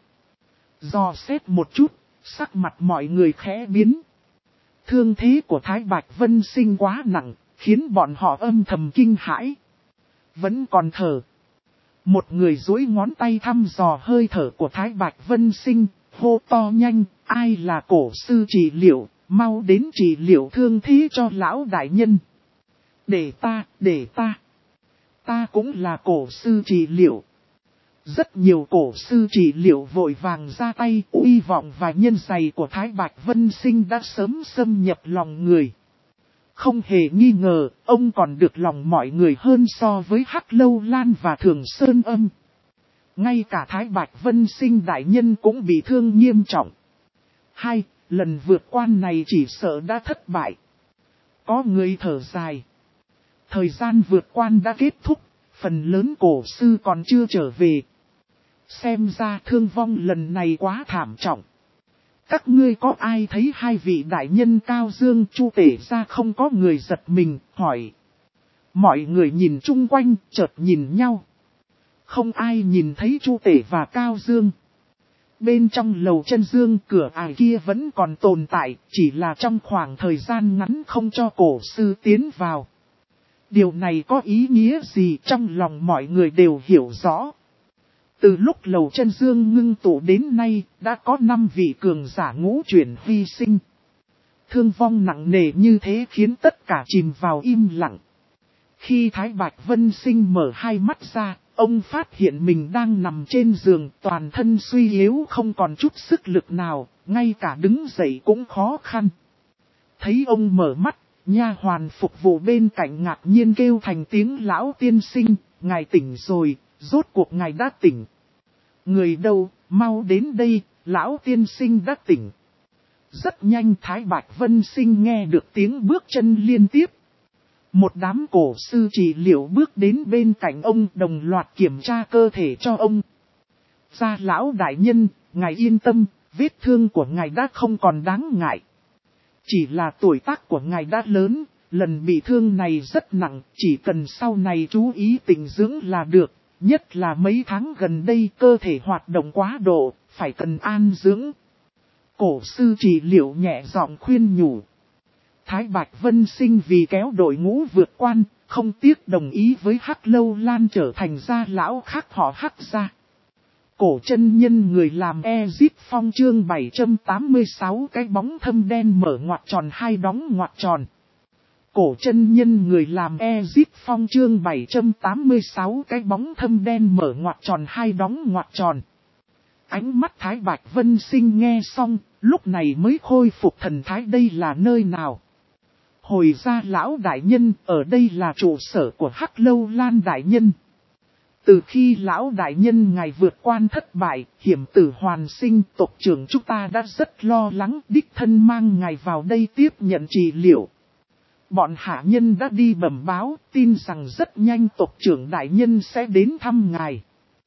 Dò xét một chút, sắc mặt mọi người khẽ biến. Thương thế của Thái Bạch Vân Sinh quá nặng, khiến bọn họ âm thầm kinh hãi. Vẫn còn thở. Một người duỗi ngón tay thăm dò hơi thở của Thái Bạch Vân Sinh, hô to nhanh, ai là cổ sư trị liệu, mau đến trị liệu thương thế cho lão đại nhân. Để ta, để ta. Ta cũng là cổ sư trị liệu. Rất nhiều cổ sư trị liệu vội vàng ra tay, uy vọng và nhân dày của Thái Bạch Vân Sinh đã sớm xâm nhập lòng người. Không hề nghi ngờ, ông còn được lòng mọi người hơn so với Hắc Lâu Lan và Thường Sơn Âm. Ngay cả Thái Bạch Vân Sinh đại nhân cũng bị thương nghiêm trọng. Hai, lần vượt quan này chỉ sợ đã thất bại. Có người thở dài. Thời gian vượt quan đã kết thúc, phần lớn cổ sư còn chưa trở về. Xem ra thương vong lần này quá thảm trọng. Các ngươi có ai thấy hai vị đại nhân Cao Dương Chu Tể ra không? Có người giật mình, hỏi. Mọi người nhìn chung quanh, chợt nhìn nhau. Không ai nhìn thấy Chu Tể và Cao Dương. Bên trong lầu chân dương cửa ải kia vẫn còn tồn tại, chỉ là trong khoảng thời gian ngắn không cho cổ sư tiến vào. Điều này có ý nghĩa gì trong lòng mọi người đều hiểu rõ. Từ lúc lầu chân dương ngưng tụ đến nay, đã có năm vị cường giả ngũ chuyển hy sinh. Thương vong nặng nề như thế khiến tất cả chìm vào im lặng. Khi Thái Bạch Vân Sinh mở hai mắt ra, ông phát hiện mình đang nằm trên giường, toàn thân suy yếu không còn chút sức lực nào, ngay cả đứng dậy cũng khó khăn. Thấy ông mở mắt, nha hoàn phục vụ bên cạnh ngạc nhiên kêu thành tiếng, lão tiên sinh, ngài tỉnh rồi, rốt cuộc ngài đã tỉnh. Người đâu, mau đến đây, lão tiên sinh đã tỉnh. Rất nhanh Thái Bạch Vân Sinh nghe được tiếng bước chân liên tiếp. Một đám cổ sư trị liệu bước đến bên cạnh ông, đồng loạt kiểm tra cơ thể cho ông. Gia lão đại nhân, ngài yên tâm, vết thương của ngài đã không còn đáng ngại. Chỉ là tuổi tác của ngài đã lớn, lần bị thương này rất nặng, chỉ cần sau này chú ý tĩnh dưỡng là được. Nhất là mấy tháng gần đây cơ thể hoạt động quá độ, phải cần an dưỡng. Cổ sư trị liệu nhẹ giọng khuyên nhủ. Thái Bạch Vân Sinh vì kéo đội ngũ vượt quan, không tiếc đồng ý với Hắc Lâu Lan trở thành gia lão khác họ Hắc gia. Cổ chân nhân người làm Ezip Phong chương bảy trăm tám mươi sáu cái bóng thâm đen mở ngoặc tròn hai đóng ngoặc tròn. Cổ chân nhân người làm Ezip Phong chương bảy trăm tám mươi sáu cái bóng thâm đen mở ngoặc tròn hai đóng ngoặc tròn. Ánh mắt Thái Bạch Vân Sinh nghe xong, lúc này mới khôi phục thần thái. Đây là nơi nào? Hồi ra lão đại nhân, ở đây là trụ sở của Hắc Lâu Lan đại nhân. Từ khi lão đại nhân ngài vượt quan thất bại, hiểm tử hoàn sinh, tộc trưởng chúng ta đã rất lo lắng, đích thân mang ngài vào đây tiếp nhận trị liệu. Bọn hạ nhân đã đi bẩm báo, tin rằng rất nhanh tộc trưởng đại nhân sẽ đến thăm ngài.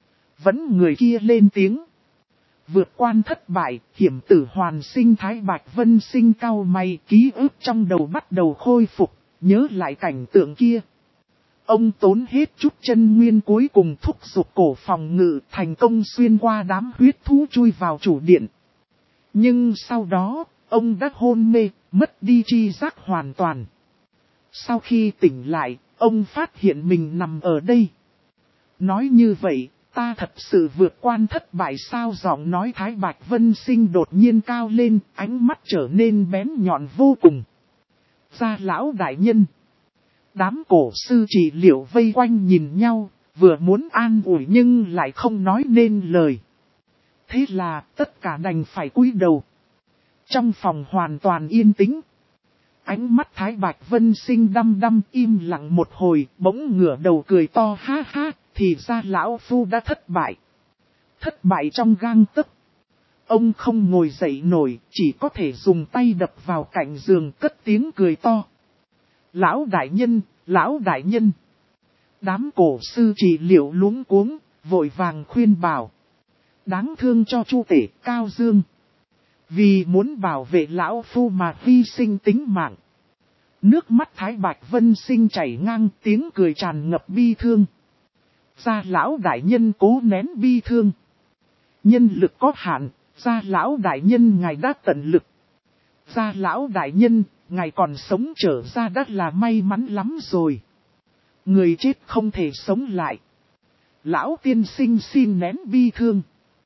Vẫn người kia lên tiếng. Vượt quan thất bại, hiểm tử hoàn sinh. Thái Bạch Vân Sinh cau mày, ký ức trong đầu bắt đầu khôi phục, nhớ lại cảnh tượng kia. Ông tốn hết chút chân nguyên cuối cùng thúc giục cổ phòng ngự, thành công xuyên qua đám huyết thú chui vào chủ điện. Nhưng sau đó, ông đã hôn mê, mất đi tri giác hoàn toàn. Sau khi tỉnh lại, ông phát hiện mình nằm ở đây. Nói như vậy, ta thật sự vượt quan thất bại sao? Giọng nói Thái Bạch Vân Sinh đột nhiên cao lên, ánh mắt trở nên bén nhọn vô cùng. Gia lão đại nhân. Đám cổ sư trị liệu vây quanh nhìn nhau, vừa muốn an ủi nhưng lại không nói nên lời. Thế là tất cả đành phải cúi đầu. Trong phòng hoàn toàn yên tĩnh. Ánh mắt Thái Bạch Vân Sinh đăm đăm im lặng một hồi, bỗng ngửa đầu cười to, ha ha, thì ra lão phu đã thất bại. Thất bại trong gang tấc. Ông không ngồi dậy nổi, chỉ có thể dùng tay đập vào cạnh giường cất tiếng cười to. Lão đại nhân, lão đại nhân. Đám cổ sư trị liệu luống cuống, vội vàng khuyên bảo. Đáng thương cho Chu Tể, Cao Dương. Vì muốn bảo vệ lão phu mà hy sinh tính mạng. Nước mắt Thái Bạch Vân Sinh chảy ngang, tiếng cười tràn ngập bi thương. Gia lão đại nhân cố nén bi thương. Nhân lực có hạn, gia lão đại nhân ngài đã tận lực. Gia lão đại nhân, ngài còn sống trở ra đã là may mắn lắm rồi. Người chết không thể sống lại. lão tiên sinh xin nén bi thương.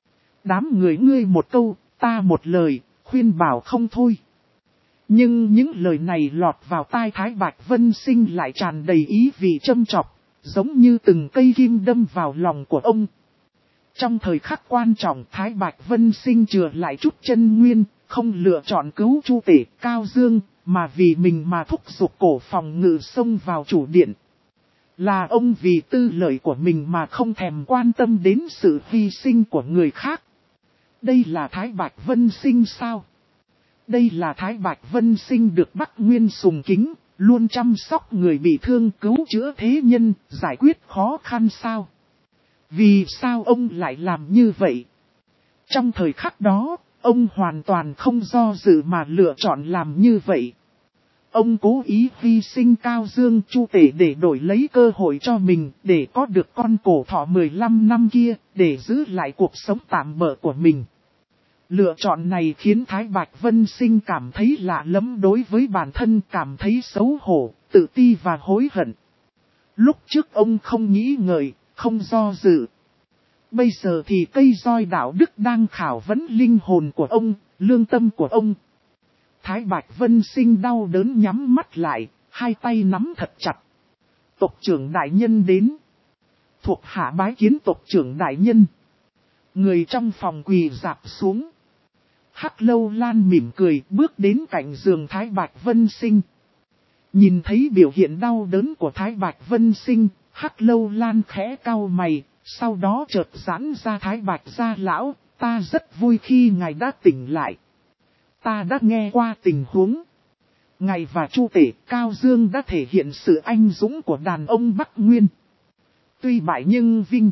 Đám người ngươi một câu, ta một lời, khuyên bảo không thôi. Nhưng những lời này lọt vào tai Thái Bạch Vân Sinh lại tràn đầy ý vị châm chọc, giống như từng cây kim đâm vào lòng của ông. Trong thời khắc quan trọng, Thái Bạch Vân Sinh chừa lại chút chân nguyên, không lựa chọn cứu Chu Tể Cao Dương, mà vì mình mà thúc giục cổ phòng ngự xông vào chủ điện. Là ông vì tư lợi của mình mà không thèm quan tâm đến sự hy sinh của người khác. Đây là Thái Bạch Vân Sinh sao? Đây là Thái Bạch Vân Sinh được Bắc Nguyên sùng kính, luôn chăm sóc người bị thương, cứu chữa thế nhân, giải quyết khó khăn sao? Vì sao ông lại làm như vậy? Trong thời khắc đó, ông hoàn toàn không do dự mà lựa chọn làm như vậy. Ông cố ý hy sinh Cao Dương Chu Tể để đổi lấy cơ hội cho mình, để có được con cổ thọ mười lăm năm kia, để giữ lại cuộc sống tạm bợ của mình. Lựa chọn này khiến Thái Bạch Vân Sinh cảm thấy lạ lẫm, đối với bản thân cảm thấy xấu hổ, tự ti và hối hận. Lúc trước ông không nghĩ ngợi, không do dự. Bây giờ thì cây roi đạo đức đang khảo vấn linh hồn của ông, lương tâm của ông. Thái Bạch Vân Sinh đau đớn nhắm mắt lại, hai tay nắm thật chặt. Tộc trưởng đại nhân đến. Thuộc hạ bái kiến tộc trưởng đại nhân. Người trong phòng quỳ rạp xuống. Hắc Lâu Lan mỉm cười bước đến cạnh giường Thái Bạch Vân Sinh. Nhìn thấy biểu hiện đau đớn của Thái Bạch Vân Sinh, Hắc Lâu Lan khẽ cau mày, sau đó chợt giãn ra Thái Bạch gia lão, ta rất vui khi ngài đã tỉnh lại. Ta đã nghe qua tình huống. Ngài và Chu Tể Cao Dương đã thể hiện sự anh dũng của đàn ông Bắc Nguyên. Tuy bại nhưng vinh.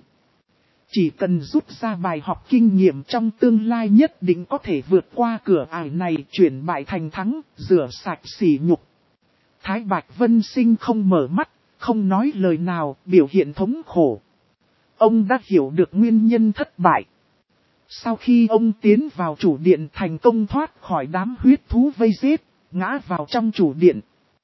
Chỉ cần rút ra bài học kinh nghiệm trong tương lai nhất định có thể vượt qua cửa ải này, chuyển bại thành thắng, rửa sạch sỉ nhục. Thái Bạch Vân Sinh không mở mắt, không nói lời nào, biểu hiện thống khổ. Ông đã hiểu được nguyên nhân thất bại. Sau khi ông tiến vào chủ điện thành công thoát khỏi đám huyết thú vây giết, ngã vào trong chủ điện.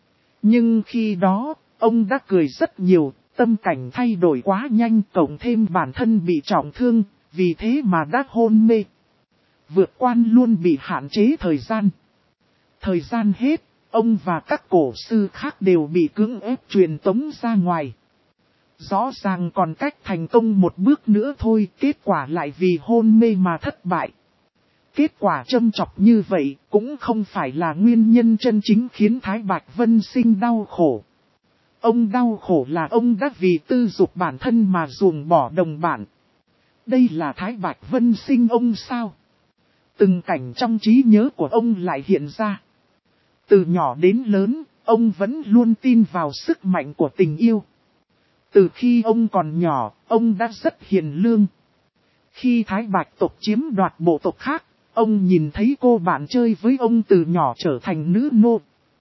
Nhưng khi đó, ông đã cười rất nhiều, tâm cảnh thay đổi quá nhanh, cộng thêm bản thân bị trọng thương, vì thế mà đã hôn mê. Vượt quan luôn bị hạn chế thời gian. Thời gian hết, ông và các cổ sư khác đều bị cưỡng ép truyền tống ra ngoài. Rõ ràng còn cách thành công một bước nữa thôi, kết quả lại vì hôn mê mà thất bại. Kết quả châm chọc như vậy cũng không phải là nguyên nhân chân chính khiến Thái Bạch Vân Sinh đau khổ. Ông đau khổ là ông đã vì tư dục bản thân mà ruồng bỏ đồng bạn. Đây là Thái Bạch Vân Sinh ông sao? Từng cảnh trong trí nhớ của ông lại hiện ra. Từ nhỏ đến lớn, ông vẫn luôn tin vào sức mạnh của tình yêu. Từ khi ông còn nhỏ, ông đã rất hiền lương. Khi Thái Bạch tộc chiếm đoạt bộ tộc khác, ông nhìn thấy cô bạn chơi với ông từ nhỏ trở thành nữ nô.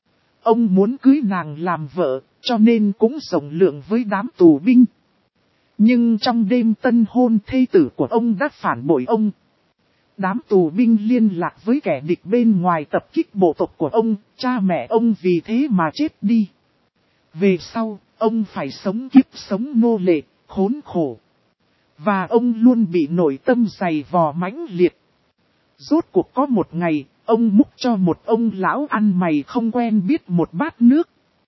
Ông muốn cưới nàng làm vợ, cho nên cũng rộng lượng với đám tù binh. Nhưng trong đêm tân hôn, thê tử của ông đã phản bội ông. Đám tù binh liên lạc với kẻ địch bên ngoài tập kích bộ tộc của ông, cha mẹ ông vì thế mà chết đi. Về sau, ông phải sống kiếp sống nô lệ, khốn khổ. Và ông luôn bị nội tâm dày vò mãnh liệt. Rốt cuộc có một ngày, ông múc cho một ông lão ăn mày không quen biết một bát nước.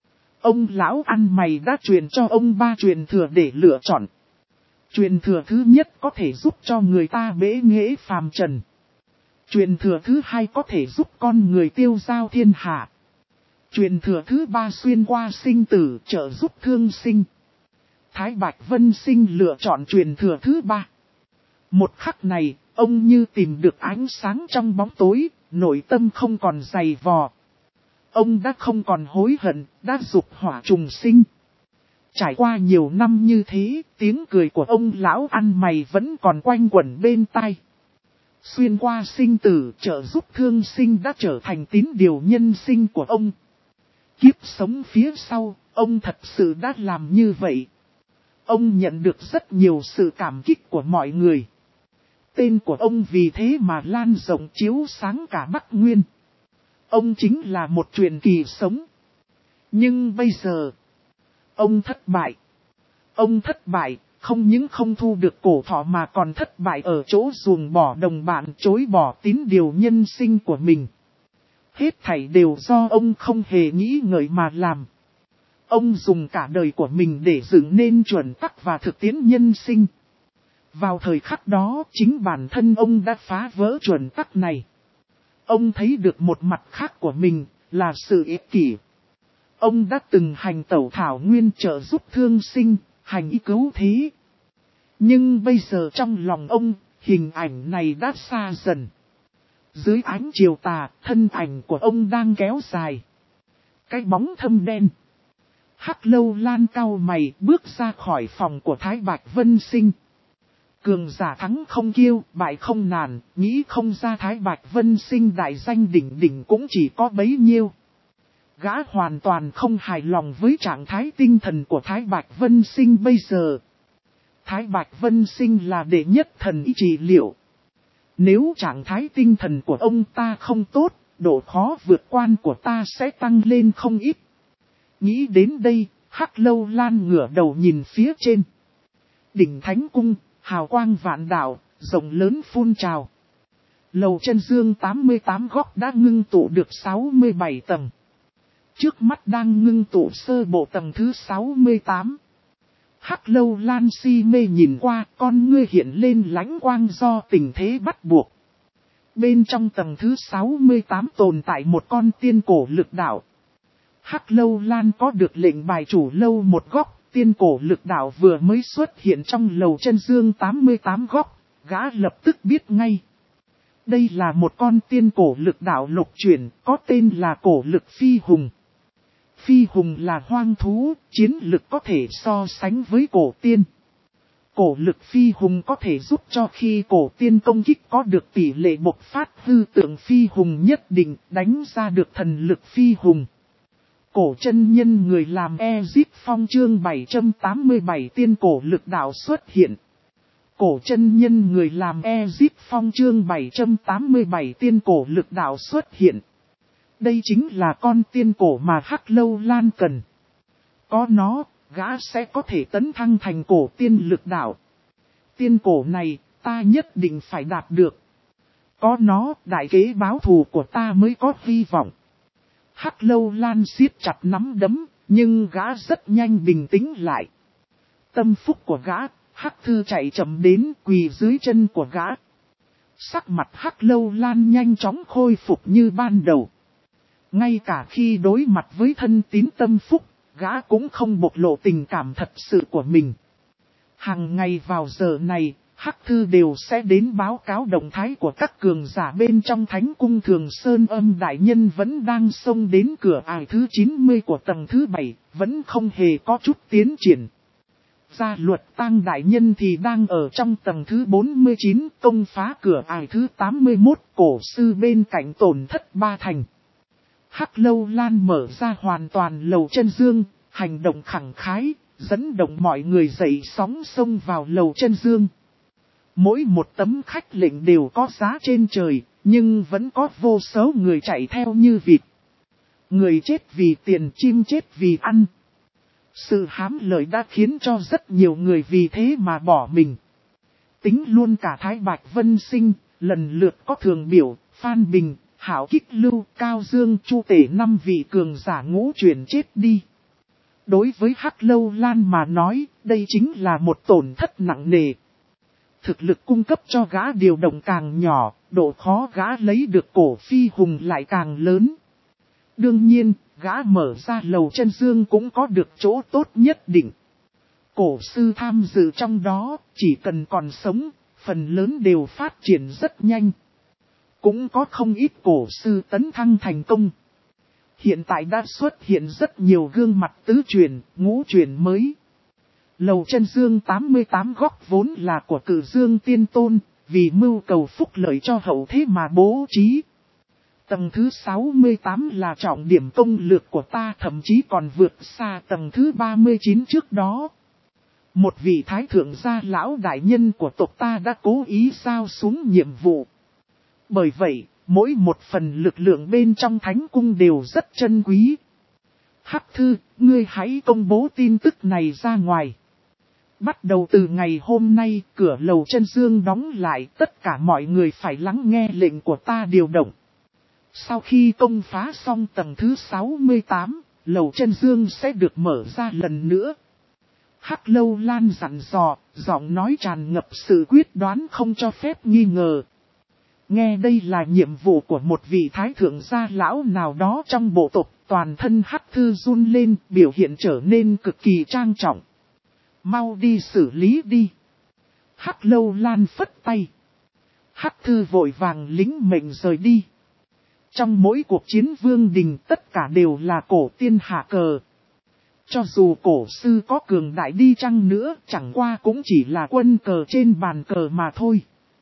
Ông lão ăn mày đã truyền cho ông ba truyền thừa để lựa chọn. Truyền thừa thứ nhất có thể giúp cho người ta bế nghệ phàm trần. Truyền thừa thứ hai có thể giúp con người tiêu giao thiên hạ. Truyền thừa thứ ba xuyên qua sinh tử, trợ giúp thương sinh. Thái Bạch Vân Sinh lựa chọn truyền thừa thứ ba. Một khắc này, ông như tìm được ánh sáng trong bóng tối, nội tâm không còn dày vò. Ông đã không còn hối hận, đã dục hỏa trùng sinh. Trải qua nhiều năm như thế, tiếng cười của ông lão ăn mày vẫn còn quanh quẩn bên tai. Xuyên qua sinh tử, trợ giúp thương sinh đã trở thành tín điều nhân sinh của ông. Kiếp sống phía sau, ông thật sự đã làm như vậy. Ông nhận được rất nhiều sự cảm kích của mọi người. Tên của ông vì thế mà lan rộng chiếu sáng cả Bắc Nguyên. Ông chính là một truyền kỳ sống. Nhưng bây giờ, ông thất bại. Ông thất bại, không những không thu được cổ thọ mà còn thất bại ở chỗ ruồng bỏ đồng bạn, chối bỏ tín điều nhân sinh của mình. Hết thảy đều do ông không hề nghĩ ngợi mà làm. Ông dùng cả đời của mình để dựng nên chuẩn tắc và thực tiễn nhân sinh. Vào thời khắc đó, chính bản thân ông đã phá vỡ chuẩn tắc này. Ông thấy được một mặt khác của mình, là sự ích kỷ. Ông đã từng hành tẩu thảo nguyên trợ giúp thương sinh, hành y cứu thế. Nhưng bây giờ trong lòng ông, hình ảnh này đã xa dần. Dưới ánh chiều tà, thân ảnh của ông đang kéo dài. Cái bóng thâm đen. Hắc Lâu Lan cau mày bước ra khỏi phòng của Thái Bạch Vân Sinh. Cường giả thắng không kiêu, bại không nản, nghĩ không ra Thái Bạch Vân Sinh đại danh đỉnh đỉnh cũng chỉ có bấy nhiêu. Gã hoàn toàn không hài lòng với trạng thái tinh thần của Thái Bạch Vân Sinh bây giờ. Thái Bạch Vân Sinh là đệ nhất thần y trị liệu. Nếu trạng thái tinh thần của ông ta không tốt, độ khó vượt quan của ta sẽ tăng lên không ít. Nghĩ đến đây, Hắc Lâu Lan ngửa đầu nhìn phía trên. Đỉnh Thánh Cung, hào quang vạn đạo, rộng lớn phun trào. Lầu Chân Dương tám mươi tám góc đã ngưng tụ được sáu mươi bảy tầng. Trước mắt đang ngưng tụ sơ bộ tầng thứ sáu mươi tám. Hắc Lâu Lan si mê nhìn qua, con ngươi hiện lên lãnh quang do tình thế bắt buộc. Bên trong tầng thứ sáu mươi tám tồn tại một con tiên cổ lực đạo. Hắc Lâu Lan có được lệnh bài chủ lâu một góc, tiên cổ lực đạo vừa mới xuất hiện trong Lầu Chân Dương tám mươi tám góc, gã lập tức biết ngay. Đây là một con tiên cổ lực đạo lục chuyển, có tên là cổ lực phi hùng. Phi hùng là hoang thú, chiến lực có thể so sánh với cổ tiên. Cổ lực phi hùng có thể giúp cho khi cổ tiên công kích có được tỷ lệ bộc phát hư tượng phi hùng nhất định, đánh ra được thần lực phi hùng. Cổ chân nhân người làm Ezip Phong chương bảy trăm tám mươi bảy tiên cổ lực đạo xuất hiện. Cổ chân nhân người làm Ezip Phong chương bảy trăm tám mươi bảy tiên cổ lực đạo xuất hiện. Đây chính là con tiên cổ mà Hắc Lâu Lan cần. Có nó, gã sẽ có thể tấn thăng thành cổ tiên lực đạo. Tiên cổ này, ta nhất định phải đạt được. Có nó, đại kế báo thù của ta mới có hy vọng. Hắc Lâu Lan siết chặt nắm đấm, nhưng gã rất nhanh bình tĩnh lại. Tâm phúc của gã, Hắc Thư chạy chậm đến quỳ dưới chân của gã. Sắc mặt Hắc Lâu Lan nhanh chóng khôi phục như ban đầu. Ngay cả khi đối mặt với thân tín tâm phúc, gã cũng không bộc lộ tình cảm thật sự của mình. Hàng ngày vào giờ này, Hắc Thư đều sẽ đến báo cáo động thái của các cường giả bên trong Thánh Cung Thường Sơn Âm đại nhân vẫn đang xông đến cửa ải thứ chín mươi của tầng thứ bảy, vẫn không hề có chút tiến triển. Gia Luật Tang đại nhân thì đang ở trong tầng thứ bốn mươi chín, công phá cửa ải thứ tám mươi mốt, cổ sư bên cạnh tổn thất ba thành. Hắc Lâu Lan mở ra hoàn toàn Lầu Chân Dương, hành động khẳng khái, dẫn động mọi người dậy sóng xông vào Lầu Chân Dương. Mỗi một tấm khách lệnh đều có giá trên trời, nhưng vẫn có vô số người chạy theo như vịt. Người chết vì tiền, chim chết vì ăn. Sự hám lợi đã khiến cho rất nhiều người vì thế mà bỏ mình. Tính luôn cả Thái Bạch Vân Sinh, lần lượt có Thường Biểu, Phan Bình, Hảo Kích Lưu, Cao Dương, Chu Tể năm vị cường giả ngũ chuyển chết đi. Đối với Hắc Lâu Lan mà nói, đây chính là một tổn thất nặng nề. Thực lực cung cấp cho gã điều động càng nhỏ, độ khó gã lấy được cổ phi hùng lại càng lớn. Đương nhiên, gã mở ra Lầu Chân Dương cũng có được chỗ tốt nhất định. Cổ sư tham dự trong đó, chỉ cần còn sống, phần lớn đều phát triển rất nhanh. Cũng có không ít cổ sư tấn thăng thành công. Hiện tại đã xuất hiện rất nhiều gương mặt tứ truyền, ngũ truyền mới. Lầu Chân Dương tám mươi tám góc vốn là của Cử Dương Tiên Tôn, vì mưu cầu phúc lợi cho hậu thế mà bố trí. Tầng thứ sáu mươi tám là trọng điểm công lược của ta, thậm chí còn vượt xa tầng thứ ba mươi chín trước đó. Một vị thái thượng gia lão đại nhân của tộc ta đã cố ý giao xuống nhiệm vụ. Bởi vậy, mỗi một phần lực lượng bên trong thánh cung đều rất chân quý. Hắc Thư, ngươi hãy công bố tin tức này ra ngoài. Bắt đầu từ ngày hôm nay, cửa lầu chân dương đóng lại, tất cả mọi người phải lắng nghe lệnh của ta điều động. Sau khi công phá xong tầng thứ sáu mươi tám, lầu chân dương sẽ được mở ra lần nữa. Hắc Lâu Lan dặn dò, giọng nói tràn ngập sự quyết đoán không cho phép nghi ngờ. Nghe đây là nhiệm vụ của một vị thái thượng gia lão nào đó trong bộ tộc, toàn thân Hắc Thư run lên, biểu hiện trở nên cực kỳ trang trọng. Mau đi xử lý đi. Hắc Lâu Lan phất tay. Hắc Thư vội vàng lính mệnh rời đi. Trong mỗi cuộc chiến vương đình tất cả đều là cổ tiên hạ cờ. Cho dù cổ sư có cường đại đi chăng nữa, chẳng qua cũng chỉ là quân cờ trên bàn cờ mà thôi.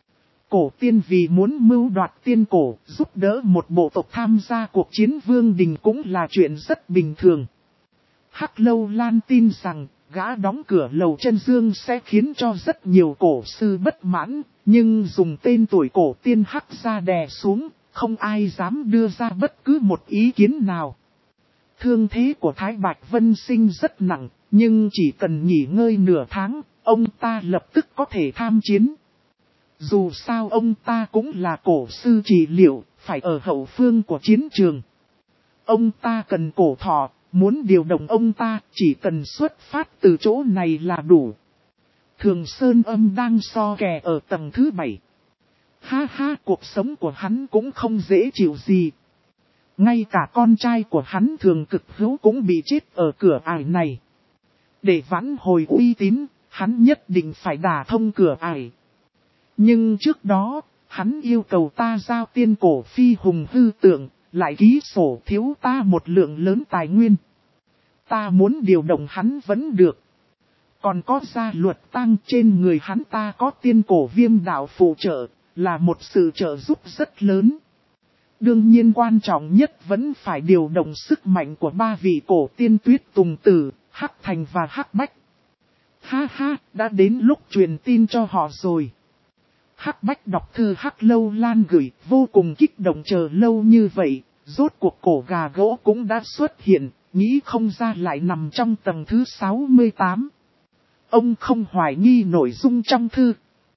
Cổ tiên vì muốn mưu đoạt tiên cổ, giúp đỡ một bộ tộc tham gia cuộc chiến vương đình cũng là chuyện rất bình thường. Hắc Lâu Lan tin rằng, gã đóng cửa lầu chân dương sẽ khiến cho rất nhiều cổ sư bất mãn, nhưng dùng tên tuổi cổ tiên Hắc ra đè xuống, không ai dám đưa ra bất cứ một ý kiến nào. Thương thế của Thái Bạch Vân Sinh rất nặng, nhưng chỉ cần nghỉ ngơi nửa tháng, ông ta lập tức có thể tham chiến. Dù sao ông ta cũng là cổ sư trị liệu, phải ở hậu phương của chiến trường. Ông ta cần cổ thọ, muốn điều động ông ta chỉ cần xuất phát từ chỗ này là đủ. Thường Sơn Âm đang so kè ở tầng thứ bảy. Ha ha, cuộc sống của hắn cũng không dễ chịu gì. Ngay cả con trai của hắn Thường Cực Hữu cũng bị chết ở cửa ải này. Để vãn hồi uy tín, hắn nhất định phải đả thông cửa ải. Nhưng trước đó, hắn yêu cầu ta giao tiên cổ phi hùng hư tượng, lại ký sổ thiếu ta một lượng lớn tài nguyên. Ta muốn điều động hắn vẫn được. Còn có gia luật tăng trên người hắn ta có tiên cổ viêm đạo phụ trợ, là một sự trợ giúp rất lớn. Đương nhiên quan trọng nhất vẫn phải điều động sức mạnh của ba vị cổ tiên Tuyết Tùng Tử, Hắc Thành và Hắc Bách. Ha ha, đã đến lúc truyền tin cho họ rồi. Hắc Bách đọc thư Hắc Lâu Lan gửi, vô cùng kích động chờ lâu như vậy, rốt cuộc cổ gà gỗ cũng đã xuất hiện, nghĩ không ra lại nằm trong tầng thứ sáu mươi tám. Ông không hoài nghi nội dung trong thư.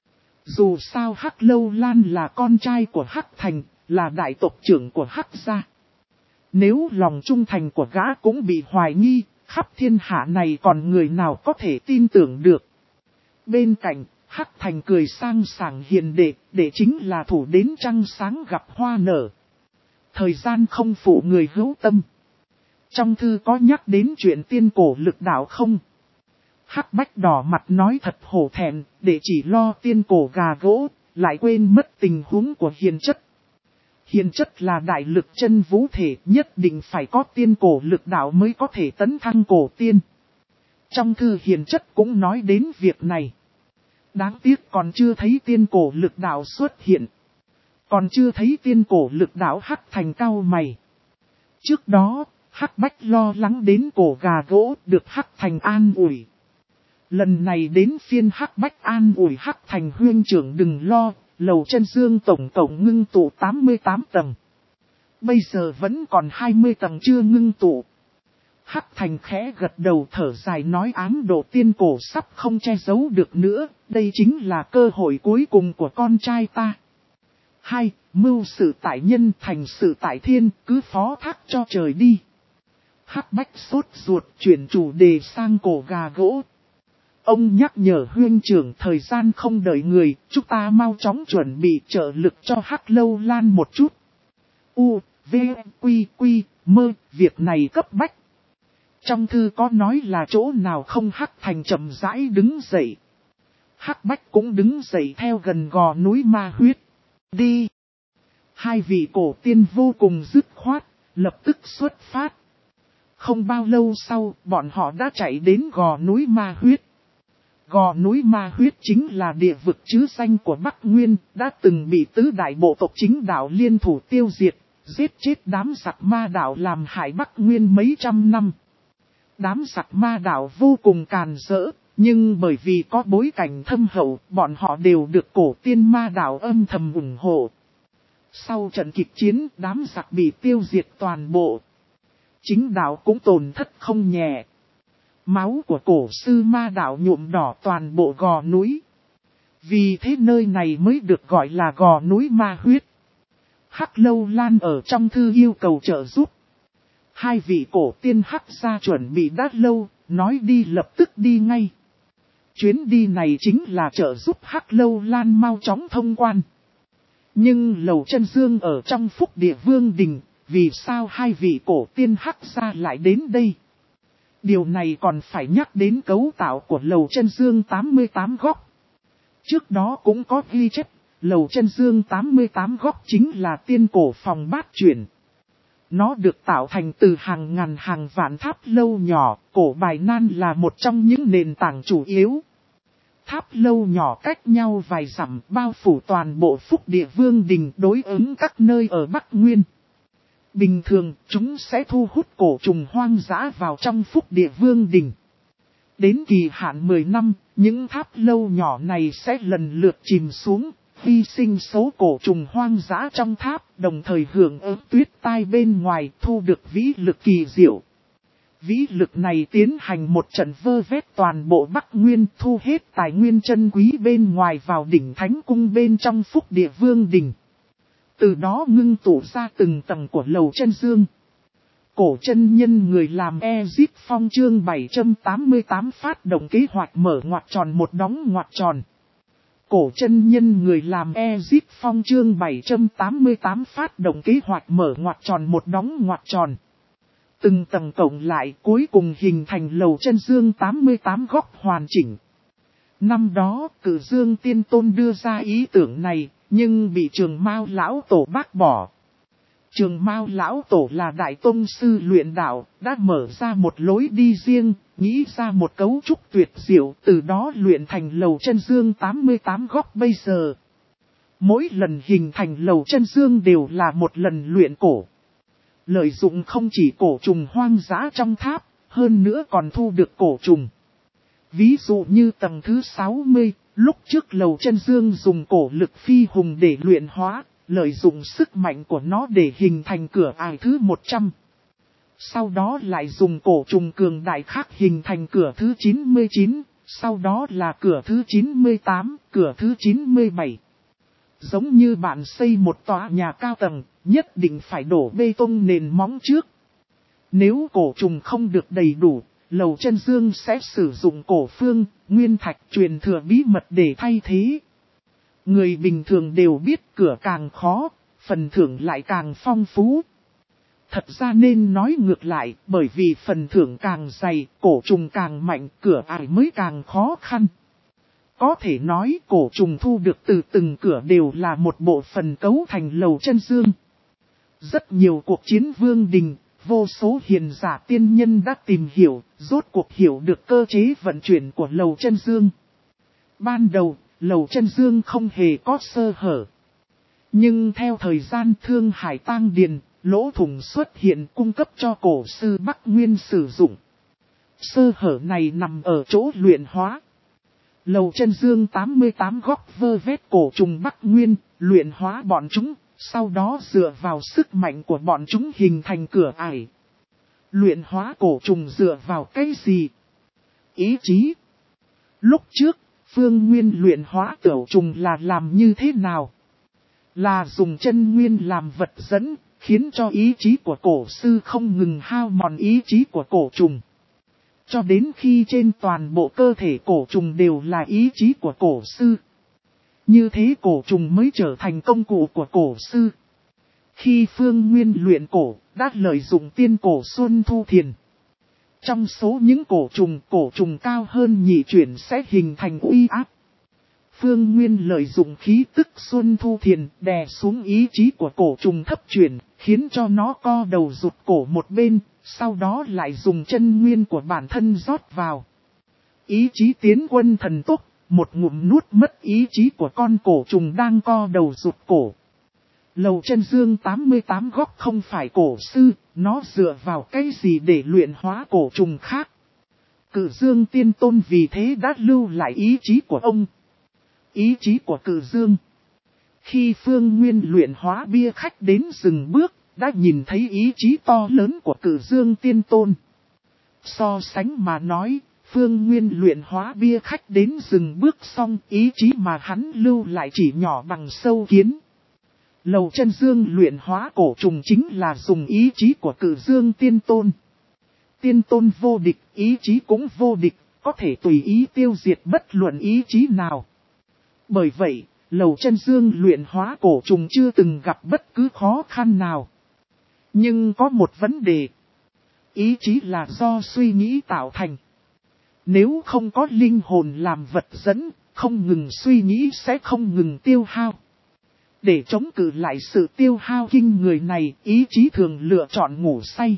Dù sao Hắc Lâu Lan là con trai của Hắc Thành, là đại tộc trưởng của Hắc gia. Nếu lòng trung thành của gã cũng bị hoài nghi, khắp thiên hạ này còn người nào có thể tin tưởng được. Bên cạnh, Hắc Thành cười sang sảng hiền đệ, để chính là thủ đến trăng sáng gặp hoa nở. Thời gian không phụ người hữu tâm. Trong thư có nhắc đến chuyện tiên cổ lực đạo không? Hắc Bách đỏ mặt nói thật hổ thẹn, để chỉ lo tiên cổ gà gỗ, lại quên mất tình huống của hiền chất. Hiền chất là đại lực chân vũ thể, nhất định phải có tiên cổ lực đạo mới có thể tấn thăng cổ tiên. Trong thư hiền chất cũng nói đến việc này. Đáng tiếc còn chưa thấy tiên cổ lực đạo xuất hiện. Còn chưa thấy tiên cổ lực đạo Hắc Thành cao mày. Trước đó, Hắc Bách lo lắng đến cổ gà gỗ được Hắc Thành an ủi. Lần này đến phiên Hắc Bách an ủi Hắc Thành huynh trưởng đừng lo, lầu chân dương tổng tổng ngưng tụ tám mươi tám tầng. Bây giờ vẫn còn hai mươi tầng chưa ngưng tụ. Hắc Thành khẽ gật đầu thở dài nói ám độ tiên cổ sắp không che giấu được nữa, đây chính là cơ hội cuối cùng của con trai ta. Hai, mưu sự tại nhân thành sự tại thiên, cứ phó thác cho trời đi. Hắc Bách sốt ruột chuyển chủ đề sang cổ gà gỗ. Ông nhắc nhở huynh trưởng thời gian không đợi người, chúng ta mau chóng chuẩn bị trợ lực cho Hắc Lâu Lan một chút. U, V, Quy, Quy, Mơ, việc này cấp bách. Trong thư có nói là chỗ nào không Hắc Thành chậm rãi đứng dậy. Hắc Bách cũng đứng dậy theo gần gò núi ma huyết. Đi! Hai vị cổ tiên vô cùng dứt khoát, lập tức xuất phát. Không bao lâu sau, bọn họ đã chạy đến gò núi ma huyết. Gò núi ma huyết chính là địa vực chứ danh của Bắc Nguyên, đã từng bị tứ đại bộ tộc chính đạo liên thủ tiêu diệt, giết chết đám giặc ma đạo làm hại Bắc Nguyên mấy trăm năm. Đám giặc ma đạo vô cùng càn rỡ, nhưng bởi vì có bối cảnh thâm hậu, bọn họ đều được cổ tiên ma đạo âm thầm ủng hộ. Sau trận kịch chiến, đám giặc bị tiêu diệt toàn bộ. Chính đạo cũng tổn thất không nhẹ. Máu của cổ sư ma đạo nhuộm đỏ toàn bộ gò núi. Vì thế nơi này mới được gọi là gò núi ma huyết. Hắc Lâu Lan ở trong thư yêu cầu trợ giúp. Hai vị cổ tiên Hắc gia chuẩn bị đã lâu, nói đi lập tức đi ngay. Chuyến đi này chính là trợ giúp Hắc Lâu Lan mau chóng thông quan. Nhưng Lầu Chân Dương ở trong Phúc Địa Vương Đình, vì sao hai vị cổ tiên Hắc gia lại đến đây? Điều này còn phải nhắc đến cấu tạo của Lầu Chân Dương tám mươi tám góc. Trước đó cũng có ghi chép, Lầu Chân Dương tám mươi tám góc chính là tiên cổ phòng bát chuyển. Nó được tạo thành từ hàng ngàn hàng vạn tháp lâu nhỏ, cổ Bài Nan là một trong những nền tảng chủ yếu. Tháp lâu nhỏ cách nhau vài dặm bao phủ toàn bộ Phúc Địa Vương Đình đối ứng các nơi ở Bắc Nguyên. Bình thường, chúng sẽ thu hút cổ trùng hoang dã vào trong Phúc Địa Vương Đình. Đến kỳ hạn mười năm, những tháp lâu nhỏ này sẽ lần lượt chìm xuống, hy sinh số cổ trùng hoang dã trong tháp, đồng thời hưởng ứng tuyết tai bên ngoài thu được vĩ lực kỳ diệu. Vĩ lực này tiến hành một trận vơ vét toàn bộ Bắc Nguyên, thu hết tài nguyên chân quý bên ngoài vào đỉnh Thánh Cung bên trong Phúc Địa Vương Đình. Từ đó ngưng tụ ra từng tầng của Lầu Chân Dương. Cổ chân nhân người làm Ezip Phong chương bảy trăm tám mươi tám phát động kế hoạch mở ngoặc tròn một đóng ngoặc tròn. Cổ chân nhân người làm Ezip Phong chương bảy trăm tám mươi tám phát động kế hoạch mở ngoặc tròn một đóng ngoặc tròn. Từng tầng cộng lại cuối cùng hình thành Lầu Chân Dương tám mươi tám góc hoàn chỉnh. Năm đó Cử Dương Tiên Tôn đưa ra ý tưởng này, nhưng bị Trường Mao Lão Tổ bác bỏ. Trường Mao Lão Tổ là đại tông sư luyện đạo, đã mở ra một lối đi riêng, nghĩ ra một cấu trúc tuyệt diệu, từ đó luyện thành Lầu Chân Dương tám mươi tám góc bây giờ. Mỗi lần hình thành Lầu Chân Dương đều là một lần luyện cổ. Lợi dụng không chỉ cổ trùng hoang dã trong tháp, hơn nữa còn thu được cổ trùng. Ví dụ như tầng thứ sáu mươi, lúc trước Lầu Chân Dương dùng cổ lực phi hùng để luyện hóa, lợi dụng sức mạnh của nó để hình thành cửa ải thứ một trăm. Sau đó lại dùng cổ trùng cường đại khác hình thành cửa thứ chín mươi chín, sau đó là cửa thứ chín mươi tám, cửa thứ chín mươi bảy. Giống như bạn xây một tòa nhà cao tầng, nhất định phải đổ bê tông nền móng trước. Nếu cổ trùng không được đầy đủ, Lầu Chân Dương sẽ sử dụng cổ phương, nguyên thạch truyền thừa bí mật để thay thế. Người bình thường đều biết cửa càng khó, phần thưởng lại càng phong phú. Thật ra nên nói ngược lại, bởi vì phần thưởng càng dày, cổ trùng càng mạnh, cửa ải mới càng khó khăn. Có thể nói cổ trùng thu được từ từng cửa đều là một bộ phận cấu thành Lầu Chân Dương. Rất nhiều cuộc chiến vương đình, vô số hiền giả tiên nhân đã tìm hiểu, rốt cuộc hiểu được cơ chế vận chuyển của Lầu Chân Dương. Ban đầu, Lầu Chân Dương không hề có sơ hở. Nhưng theo thời gian Thương Hải tang điền, lỗ thủng xuất hiện cung cấp cho cổ sư Bắc Nguyên sử dụng. Sơ hở này nằm ở chỗ luyện hóa. Lầu Chân Dương tám mươi tám góc vơ vét cổ trùng Bắc Nguyên, luyện hóa bọn chúng, sau đó dựa vào sức mạnh của bọn chúng hình thành cửa ải. Luyện hóa cổ trùng dựa vào cái gì? Ý chí. Lúc trước, Phương Nguyên luyện hóa tiểu trùng là làm như thế nào? Là dùng chân nguyên làm vật dẫn, khiến cho ý chí của cổ sư không ngừng hao mòn ý chí của cổ trùng. Cho đến khi trên toàn bộ cơ thể cổ trùng đều là ý chí của cổ sư. Như thế cổ trùng mới trở thành công cụ của cổ sư. Khi Phương Nguyên luyện cổ, đã lợi dụng tiên cổ Xuân Thu Thiền. Trong số những cổ trùng, cổ trùng cao hơn nhị chuyển sẽ hình thành uy áp. Phương Nguyên lợi dụng khí tức Xuân Thu Thiền đè xuống ý chí của cổ trùng thấp chuyển, khiến cho nó co đầu rụt cổ một bên, sau đó lại dùng chân nguyên của bản thân rót vào. Ý chí tiến quân thần tốc, một ngụm nuốt mất ý chí của con cổ trùng đang co đầu rụt cổ. Lầu Chân Dương tám mươi tám góc không phải cổ sư, nó dựa vào cái gì để luyện hóa cổ trùng khác. Cử Dương Tiên Tôn vì thế đã lưu lại ý chí của ông. Ý chí của Cử Dương. Khi Phương Nguyên luyện hóa bia khách đến dừng bước, đã nhìn thấy ý chí to lớn của Cử Dương Tiên Tôn. So sánh mà nói, Phương Nguyên luyện hóa bia khách đến dừng bước xong, ý chí mà hắn lưu lại chỉ nhỏ bằng sâu kiến. Lầu Chân Dương luyện hóa cổ trùng chính là dùng ý chí của Cử Dương Tiên Tôn. Tiên Tôn vô địch, ý chí cũng vô địch, có thể tùy ý tiêu diệt bất luận ý chí nào. Bởi vậy, Lầu Chân Dương luyện hóa cổ trùng chưa từng gặp bất cứ khó khăn nào. Nhưng có một vấn đề. Ý chí là do suy nghĩ tạo thành. Nếu không có linh hồn làm vật dẫn, không ngừng suy nghĩ sẽ không ngừng tiêu hao. Để chống cự lại sự tiêu hao kinh người này, ý chí thường lựa chọn ngủ say.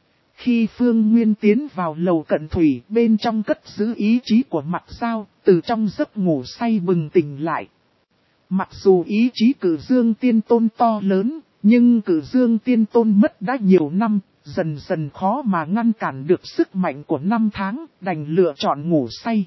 Khi Phương Nguyên tiến vào lầu cận thủy, bên trong cất giữ ý chí của Mặc Giao, từ trong giấc ngủ say bừng tỉnh lại. Mặc dù ý chí Cử Dương Tiên Tôn to lớn, nhưng Cử Dương Tiên Tôn mất đã nhiều năm, dần dần khó mà ngăn cản được sức mạnh của năm tháng, đành lựa chọn ngủ say.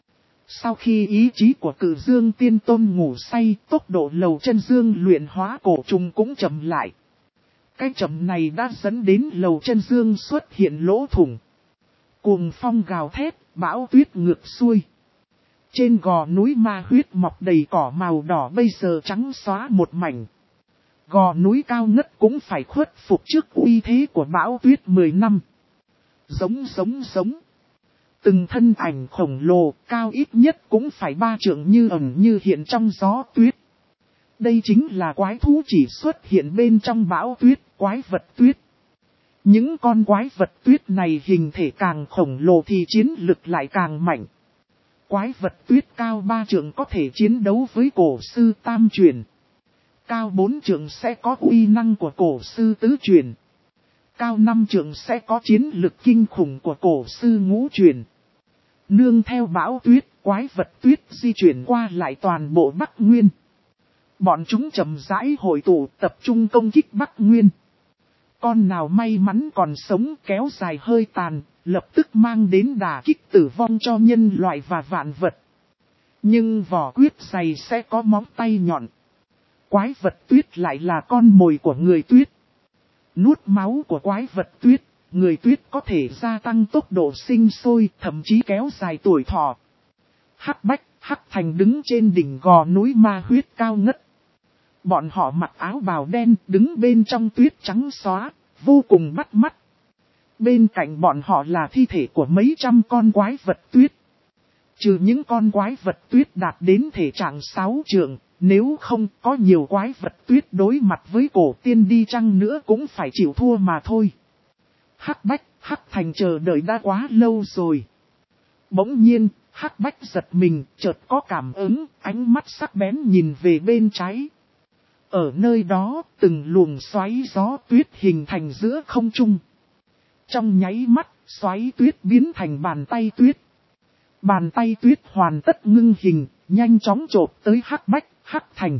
Sau khi ý chí của Cử Dương Tiên Tôn ngủ say, tốc độ Lầu Chân Dương luyện hóa cổ trùng cũng chậm lại. Cái chậm này đã dẫn đến Lầu Chân Dương xuất hiện lỗ thủng. Cuồng phong gào thét, bão tuyết ngược xuôi. Trên gò núi ma huyết mọc đầy cỏ màu đỏ bây giờ trắng xóa một mảnh. Gò núi cao ngất cũng phải khuất phục trước uy thế của bão tuyết mười năm. Giống giống giống. Từng thân ảnh khổng lồ, cao ít nhất cũng phải ba trượng như ẩn như hiện trong gió tuyết. Đây chính là quái thú chỉ xuất hiện bên trong bão tuyết, quái vật tuyết. Những con quái vật tuyết này hình thể càng khổng lồ thì chiến lực lại càng mạnh. Quái vật tuyết cao ba trượng có thể chiến đấu với cổ sư tam truyền. Cao bốn trượng sẽ có uy năng của cổ sư tứ truyền. Cao năm trượng sẽ có chiến lực kinh khủng của cổ sư ngũ truyền. Nương theo bão tuyết, quái vật tuyết di chuyển qua lại toàn bộ Bắc Nguyên. Bọn chúng chậm rãi hội tụ tập trung công kích Bắc Nguyên. Con nào may mắn còn sống kéo dài hơi tàn, lập tức mang đến đả kích tử vong cho nhân loại và vạn vật. Nhưng vỏ quyết dày sẽ có móng tay nhọn. Quái vật tuyết lại là con mồi của người tuyết. Nuốt máu của quái vật tuyết, người tuyết có thể gia tăng tốc độ sinh sôi, thậm chí kéo dài tuổi thọ. Hắc Bách, Hắc Thành đứng trên đỉnh gò núi ma huyết cao ngất. Bọn họ mặc áo bào đen, đứng bên trong tuyết trắng xóa, vô cùng bắt mắt. Bên cạnh bọn họ là thi thể của mấy trăm con quái vật tuyết. Trừ những con quái vật tuyết đạt đến thể trạng sáu trượng, nếu không có nhiều quái vật tuyết đối mặt với cổ tiên đi chăng nữa cũng phải chịu thua mà thôi. Hắc Bách, Hắc Thành chờ đợi đã quá lâu rồi. Bỗng nhiên, Hắc Bách giật mình, chợt có cảm ứng, ánh mắt sắc bén nhìn về bên trái. Ở nơi đó, từng luồng xoáy gió tuyết hình thành giữa không trung. Trong nháy mắt, xoáy tuyết biến thành bàn tay tuyết. Bàn tay tuyết hoàn tất ngưng hình, nhanh chóng chộp tới Hắc Bách, Hắc Thành.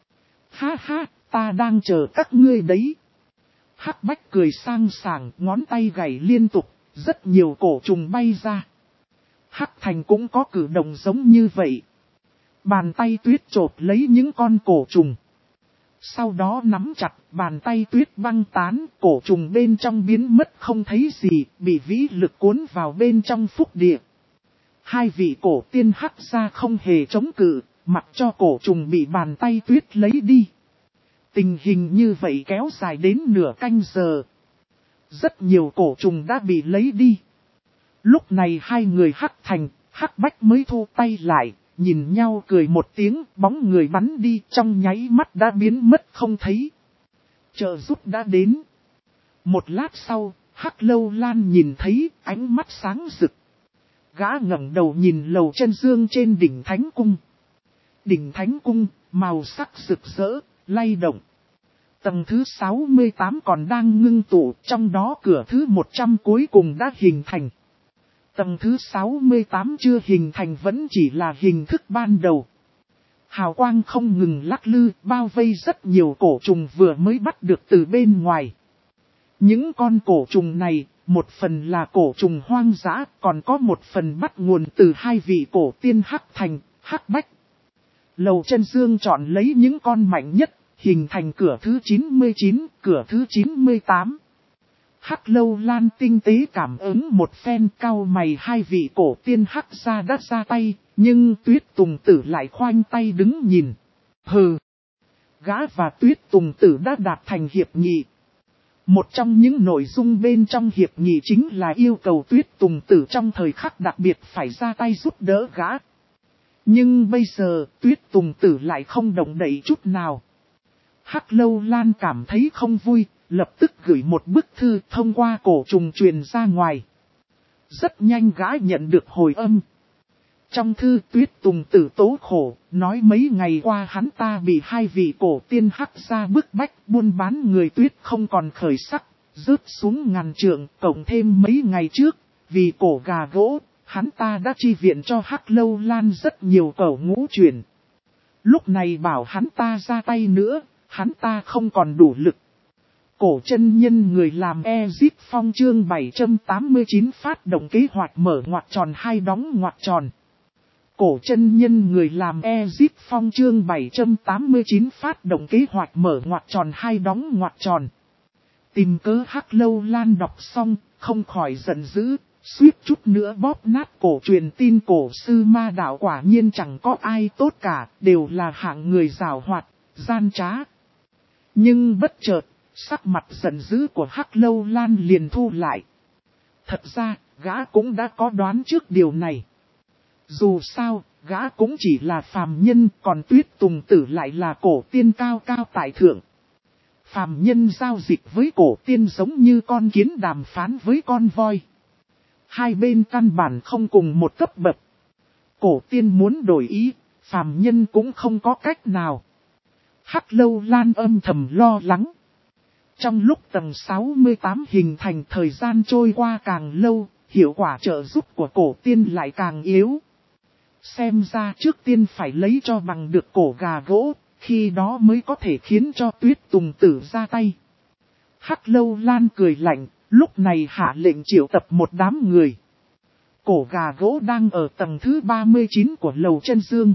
Ha ha, ta đang chờ các ngươi đấy. Hắc Bách cười sang sảng, ngón tay gảy liên tục, rất nhiều cổ trùng bay ra. Hắc Thành cũng có cử động giống như vậy. Bàn tay tuyết chộp lấy những con cổ trùng. Sau đó nắm chặt, bàn tay tuyết băng tán, cổ trùng bên trong biến mất không thấy gì, bị vĩ lực cuốn vào bên trong phúc địa. Hai vị cổ tiên Hắc gia không hề chống cự, mặc cho cổ trùng bị bàn tay tuyết lấy đi. Tình hình như vậy kéo dài đến nửa canh giờ. Rất nhiều cổ trùng đã bị lấy đi. Lúc này hai người Hắc Thành, Hắc Bách mới thu tay lại, nhìn nhau cười một tiếng, bóng người bắn đi trong nháy mắt đã biến mất không thấy. Trợ giúp đã đến. Một lát sau, Hắc Lâu Lan nhìn thấy ánh mắt sáng rực. Gã ngẩng đầu nhìn Lầu Chân Dương trên đỉnh Thánh Cung. Đỉnh Thánh Cung, màu sắc rực rỡ, lay động. Tầng thứ sáu mươi tám còn đang ngưng tụ, trong đó cửa thứ một trăm cuối cùng đã hình thành. Tầng thứ sáu mươi tám chưa hình thành vẫn chỉ là hình thức ban đầu. Hào quang không ngừng lắc lư, bao vây rất nhiều cổ trùng vừa mới bắt được từ bên ngoài. Những con cổ trùng này, một phần là cổ trùng hoang dã, còn có một phần bắt nguồn từ hai vị cổ tiên Hắc Thành, Hắc Bách. Lầu Chân Dương chọn lấy những con mạnh nhất, hình thành cửa thứ chín mươi chín, cửa thứ chín mươi tám. Hắc Lâu Lan tinh tế cảm ứng một phen, cau mày, hai vị cổ tiên Hắc gia đã ra tay, nhưng Tuyết Tùng Tử lại khoanh tay đứng nhìn. Hừ! Gã và Tuyết Tùng Tử đã đạt thành hiệp nghị. Một trong những nội dung bên trong hiệp nghị chính là yêu cầu Tuyết Tùng Tử trong thời khắc đặc biệt phải ra tay giúp đỡ gã. Nhưng bây giờ Tuyết Tùng Tử lại không động đậy chút nào. Hắc Lâu Lan cảm thấy không vui, lập tức gửi một bức thư thông qua cổ trùng truyền ra ngoài. Rất nhanh gã nhận được hồi âm. Trong thư Tuyết Tùng Tử tố khổ, nói mấy ngày qua hắn ta bị hai vị cổ tiên Hắc gia bức bách, buôn bán người Tuyết không còn khởi sắc, rớt xuống ngàn trượng, cộng thêm mấy ngày trước, vì cổ gà gỗ, hắn ta đã chi viện cho Hắc Lâu Lan rất nhiều cẩu ngũ chuyển. Lúc này bảo hắn ta ra tay nữa, hắn ta không còn đủ lực. Cổ chân nhân người làm Ezip Phong chương bảy trăm tám mươi chín phát động kế hoạch mở ngoặc tròn hai đóng ngoặc tròn. Cổ chân nhân người làm Ezip Phong chương bảy trăm tám mươi chín phát động kế hoạch mở ngoặc tròn hai đóng ngoặc tròn. Tìm cớ Hắc Lâu Lan đọc xong, không khỏi giận dữ, suýt chút nữa bóp nát cổ truyền tin cổ sư ma đạo, quả nhiên chẳng có ai tốt cả, đều là hạng người giàu hoạt, gian trá. Nhưng bất chợt, sắc mặt giận dữ của Hắc Lâu Lan liền thu lại. Thật ra, gã cũng đã có đoán trước điều này. Dù sao, gã cũng chỉ là phàm nhân, còn Tuyết Tùng Tử lại là cổ tiên cao cao tại thượng. Phàm nhân giao dịch với cổ tiên giống như con kiến đàm phán với con voi. Hai bên căn bản không cùng một cấp bậc. Cổ tiên muốn đổi ý, phàm nhân cũng không có cách nào. Hắc Lâu Lan âm thầm lo lắng. Trong lúc tầng sáu mươi tám hình thành, thời gian trôi qua càng lâu, hiệu quả trợ giúp của cổ tiên lại càng yếu. Xem ra trước tiên phải lấy cho bằng được cổ gà gỗ, khi đó mới có thể khiến cho Tuyết Tùng Tử ra tay. Hắc Lâu Lan cười lạnh, lúc này hạ lệnh triệu tập một đám người. Cổ gà gỗ đang ở tầng thứ ba mươi chín của lầu chân dương.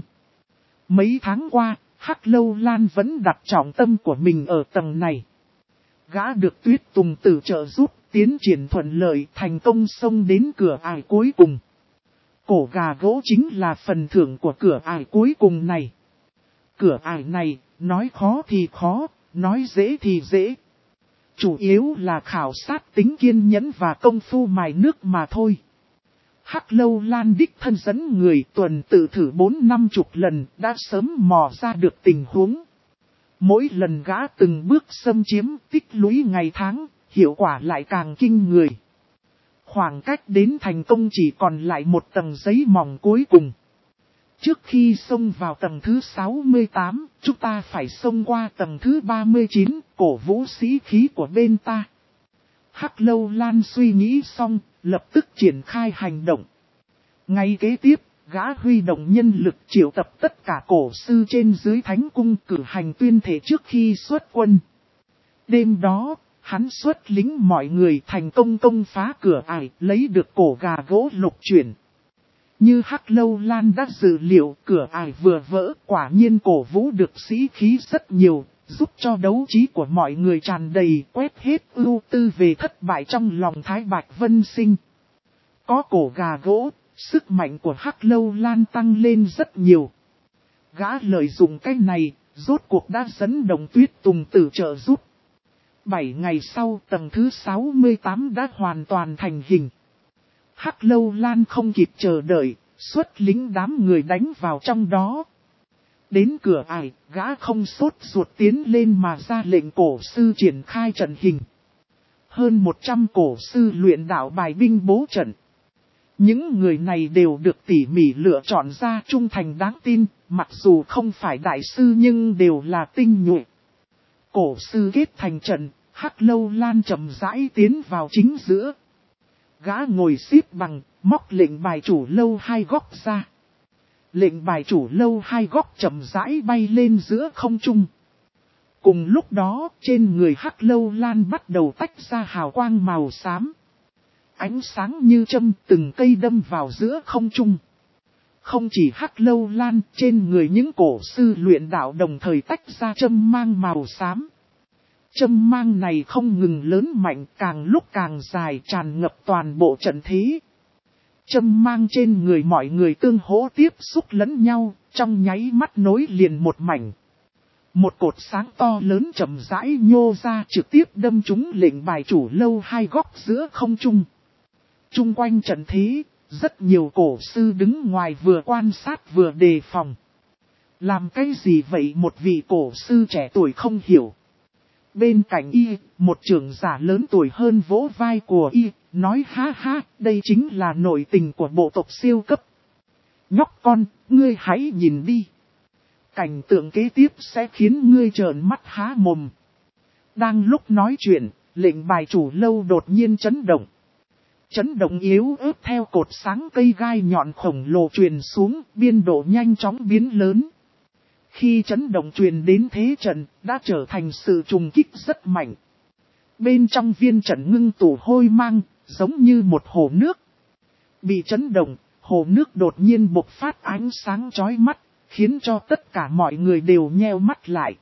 Mấy tháng qua, Hắc Lâu Lan vẫn đặt trọng tâm của mình ở tầng này. Gã được Tuyết Tùng Tử trợ giúp, tiến triển thuận lợi, thành công xông đến cửa ải cuối cùng. Cổ gà gỗ chính là phần thưởng của cửa ải cuối cùng này. Cửa ải này, nói khó thì khó, nói dễ thì dễ. Chủ yếu là khảo sát tính kiên nhẫn và công phu mài nước mà thôi. Hắc Lâu Lan đích thân dẫn người tuần tự thử bốn năm chục lần, đã sớm mò ra được tình huống. Mỗi lần gã từng bước xâm chiếm, tích lũy ngày tháng, hiệu quả lại càng kinh người. Khoảng cách đến thành công chỉ còn lại một tầng giấy mỏng cuối cùng. Trước khi xông vào tầng thứ sáu mươi tám, chúng ta phải xông qua tầng thứ ba mươi chín, cổ vũ sĩ khí của bên ta. Hắc Lâu Lan suy nghĩ xong, lập tức triển khai hành động. Ngay kế tiếp, gã huy động nhân lực triệu tập tất cả cổ sư trên dưới thánh cung, cử hành tuyên thể trước khi xuất quân. Đêm đó, hắn xuất lính mọi người thành công công phá cửa ải, lấy được cổ gà gỗ lục chuyển. Như Hắc Lâu Lan đã dự liệu, cửa ải vừa vỡ, quả nhiên cổ vũ được sĩ khí rất nhiều, giúp cho đấu trí của mọi người tràn đầy, quét hết ưu tư về thất bại trong lòng Thái Bạch Vân Sinh. Có cổ gà gỗ, sức mạnh của Hắc Lâu Lan tăng lên rất nhiều. Gã lợi dụng cái này, rốt cuộc đã dẫn đồng Tuyết Tùng Tử trợ giúp. Bảy ngày sau, tầng thứ sáu mươi tám đã hoàn toàn thành hình. Hắc Lâu Lan không kịp chờ đợi, xuất lính đám người đánh vào trong đó. Đến cửa ải, gã không sốt ruột tiến lên mà ra lệnh cổ sư triển khai trận hình. Hơn một trăm cổ sư luyện đạo bài binh bố trận. Những người này đều được tỉ mỉ lựa chọn ra trung thành đáng tin, mặc dù không phải đại sư nhưng đều là tinh nhuệ. Cổ sư kết thành trận, Hắc Lâu Lan chậm rãi tiến vào chính giữa. Gã ngồi xếp bằng, móc lệnh bài chủ lâu hai góc ra. Lệnh bài chủ lâu hai góc chậm rãi bay lên giữa không trung. Cùng lúc đó, trên người Hắc Lâu Lan bắt đầu tách ra hào quang màu xám. Ánh sáng như châm, từng cây đâm vào giữa không trung. Không chỉ Hắc Lâu Lan, trên người những cổ sư luyện đạo đồng thời tách ra châm mang màu xám. Châm mang này không ngừng lớn mạnh, càng lúc càng dài, tràn ngập toàn bộ trận thế. Châm mang trên người mọi người tương hỗ tiếp xúc lẫn nhau, trong nháy mắt nối liền một mảnh. Một cột sáng to lớn chậm rãi nhô ra, trực tiếp đâm trúng lệnh bài chủ lâu hai góc giữa không trung. Trung quanh trận thế, rất nhiều cổ sư đứng ngoài vừa quan sát vừa đề phòng. Làm cái gì vậy, một vị cổ sư trẻ tuổi không hiểu. Bên cạnh y, một trưởng giả lớn tuổi hơn vỗ vai của y, nói ha ha, đây chính là nội tình của bộ tộc siêu cấp. Nhóc con, ngươi hãy nhìn đi. Cảnh tượng kế tiếp sẽ khiến ngươi trợn mắt há mồm. Đang lúc nói chuyện, lệnh bài chủ lâu đột nhiên chấn động. Chấn động yếu ớt theo cột sáng cây gai nhọn khổng lồ truyền xuống, biên độ nhanh chóng biến lớn. Khi chấn động truyền đến thế trận, đã trở thành sự trùng kích rất mạnh. Bên trong viên trận ngưng tụ hôi mang, giống như một hồ nước. Bị chấn động, hồ nước đột nhiên bộc phát ánh sáng chói mắt, khiến cho tất cả mọi người đều nheo mắt lại.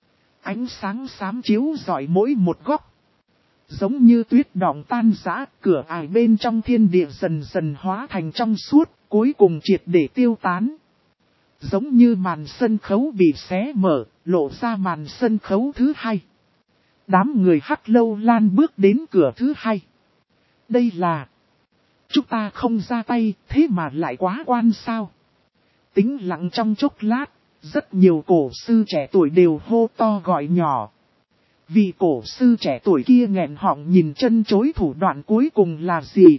Ánh sáng xám chiếu rọi mỗi một góc. Giống như tuyết đọng tan rã, cửa ải bên trong thiên địa dần dần hóa thành trong suốt, cuối cùng triệt để tiêu tán. Giống như màn sân khấu bị xé mở, lộ ra màn sân khấu thứ hai. Đám người Hắc Lâu Lan bước đến cửa thứ hai. Đây là... Chúng ta không ra tay, thế mà lại quá quan sao? Tĩnh lặng trong chốc lát, rất nhiều cổ sư trẻ tuổi đều hô to gọi nhỏ. Vì cổ sư trẻ tuổi kia nghẹn họng nhìn chân chối thủ đoạn cuối cùng là gì?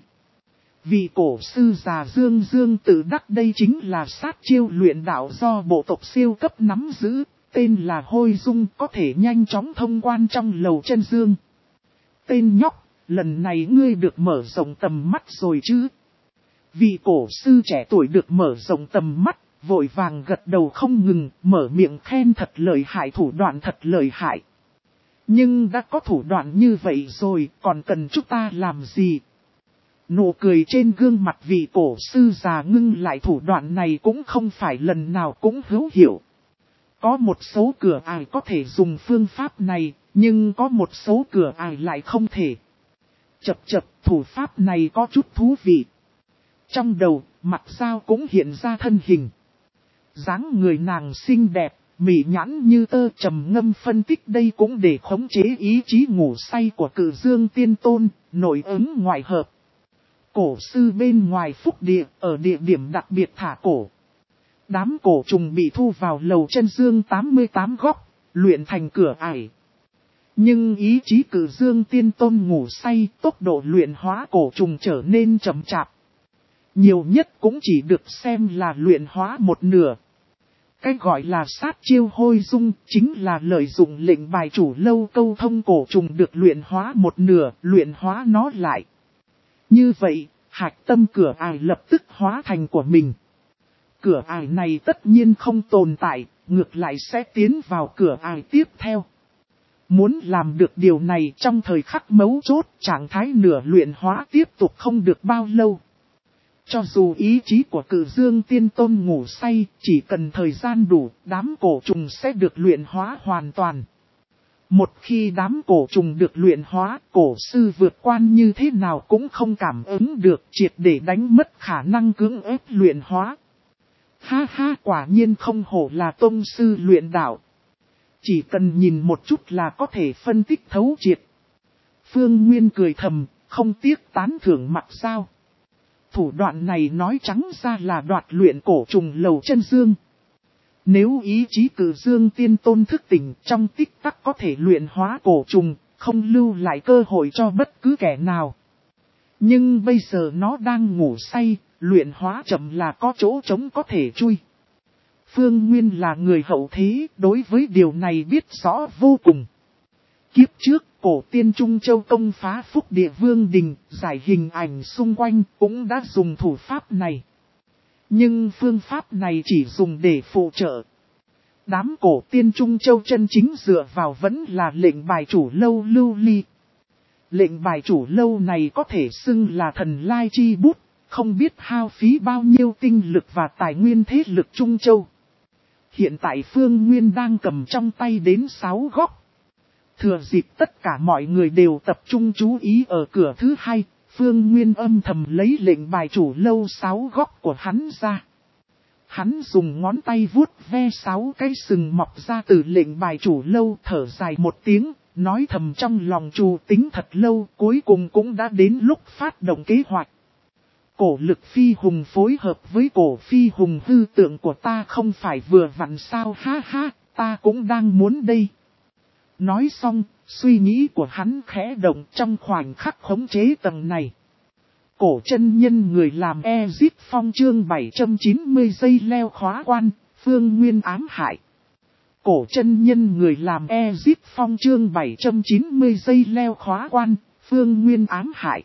Vì cổ sư già Dương Dương tự đắc đây chính là sát chiêu luyện đạo do bộ tộc siêu cấp nắm giữ, tên là Hôi Dung, có thể nhanh chóng thông quan trong lầu chân dương. Tên nhóc, lần này ngươi được mở rộng tầm mắt rồi chứ? Vì cổ sư trẻ tuổi được mở rộng tầm mắt, vội vàng gật đầu không ngừng, mở miệng khen thật lợi hại, thủ đoạn thật lợi hại. Nhưng đã có thủ đoạn như vậy rồi, còn cần chúng ta làm gì? Nụ cười trên gương mặt vị cổ sư già ngưng lại, thủ đoạn này cũng không phải lần nào cũng hữu hiệu. Có một số cửa ải có thể dùng phương pháp này, nhưng có một số cửa ải lại không thể. Chập chập, thủ pháp này có chút thú vị. Trong đầu, mặt dao cũng hiện ra thân hình. Dáng người nàng xinh đẹp, mị nhãn như tơ, trầm ngâm phân tích đây cũng để khống chế ý chí ngủ say của Cự Dương Tiên Tôn, nội ứng ngoại hợp. Cổ sư bên ngoài phúc địa, ở địa điểm đặc biệt thả cổ. Đám cổ trùng bị thu vào lầu chân dương tám mươi tám góc, luyện thành cửa ải. Nhưng ý chí Cự Dương Tiên Tôn ngủ say, tốc độ luyện hóa cổ trùng trở nên chậm chạp. Nhiều nhất cũng chỉ được xem là luyện hóa một nửa. Cái gọi là sát chiêu Hôi Dung chính là lợi dụng lệnh bài chủ lâu câu thông cổ trùng được luyện hóa một nửa, luyện hóa nó lại. Như vậy, hạch tâm cửa ải lập tức hóa thành của mình. Cửa ải này tất nhiên không tồn tại, ngược lại sẽ tiến vào cửa ải tiếp theo. Muốn làm được điều này trong thời khắc mấu chốt, trạng thái nửa luyện hóa tiếp tục không được bao lâu. Cho dù ý chí của Cự Dương Tiên Tôn ngủ say, chỉ cần thời gian đủ, đám cổ trùng sẽ được luyện hóa hoàn toàn. Một khi đám cổ trùng được luyện hóa, cổ sư vượt quan như thế nào cũng không cảm ứng được, triệt để đánh mất khả năng cưỡng ép luyện hóa. Ha ha, quả nhiên không hổ là tông sư luyện đạo. Chỉ cần nhìn một chút là có thể phân tích thấu triệt. Phương Nguyên cười thầm, không tiếc tán thưởng Mặc Dao. Thủ đoạn này nói trắng ra là đoạt luyện cổ trùng lầu chân dương. Nếu ý chí Cự Dương Tiên Tôn thức tỉnh trong tích tắc có thể luyện hóa cổ trùng, không lưu lại cơ hội cho bất cứ kẻ nào. Nhưng bây giờ nó đang ngủ say, luyện hóa chậm là có chỗ trống có thể chui. Phương Nguyên là người hậu thế, đối với điều này biết rõ vô cùng. Kiếp trước, cổ tiên Trung Châu công phá Phúc Địa Vương Đình, giải hình ảnh xung quanh cũng đã dùng thủ pháp này. Nhưng phương pháp này chỉ dùng để phụ trợ. Đám cổ tiên Trung Châu chân chính dựa vào vẫn là lệnh bài chủ lâu Lưu Ly. Lệnh bài chủ lâu này có thể xưng là thần lai chi bút, không biết hao phí bao nhiêu tinh lực và tài nguyên thế lực Trung Châu. Hiện tại Phương Nguyên đang cầm trong tay đến sáu góc. Thừa dịp tất cả mọi người đều tập trung chú ý ở cửa thứ hai, Phương Nguyên âm thầm lấy lệnh bài chủ lâu sáu góc của hắn ra. Hắn dùng ngón tay vuốt ve sáu cái sừng mọc ra từ lệnh bài chủ lâu, thở dài một tiếng, nói thầm trong lòng chủ tính thật lâu, cuối cùng cũng đã đến lúc phát động kế hoạch. Cổ lực phi hùng phối hợp với cổ phi hùng hư tượng của ta không phải vừa vặn sao, ha ha, ta cũng đang muốn đây. Nói xong, suy nghĩ của hắn khẽ động trong khoảnh khắc khống chế tầng này. Cổ chân nhân người làm Ezip Phong chương bảy trăm chín mươi giây leo khóa quan, Phương Nguyên ám hại. Cổ chân nhân người làm Ezip Phong chương bảy trăm chín mươi giây leo khóa quan, Phương Nguyên ám hại.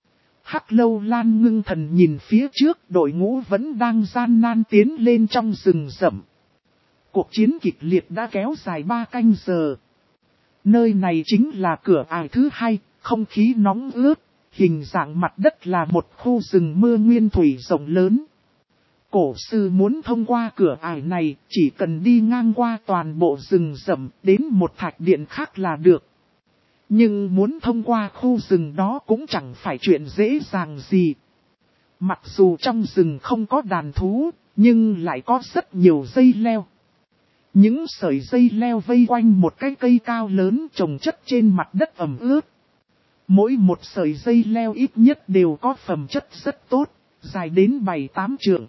Hắc Lâu Lan ngưng thần nhìn phía trước, đội ngũ vẫn đang gian nan tiến lên trong rừng rậm. Cuộc chiến kịch liệt đã kéo dài ba canh giờ. Nơi này chính là cửa ải thứ hai, không khí nóng ướt, hình dạng mặt đất là một khu rừng mưa nguyên thủy rộng lớn. Cổ sư muốn thông qua cửa ải này, chỉ cần đi ngang qua toàn bộ rừng rậm đến một thạch điện khác là được. Nhưng muốn thông qua khu rừng đó cũng chẳng phải chuyện dễ dàng gì. Mặc dù trong rừng không có đàn thú, nhưng lại có rất nhiều dây leo. Những sợi dây leo vây quanh một cái cây cao lớn trồng chất trên mặt đất ẩm ướt. Mỗi một sợi dây leo ít nhất đều có phẩm chất rất tốt, dài đến bảy tám trượng.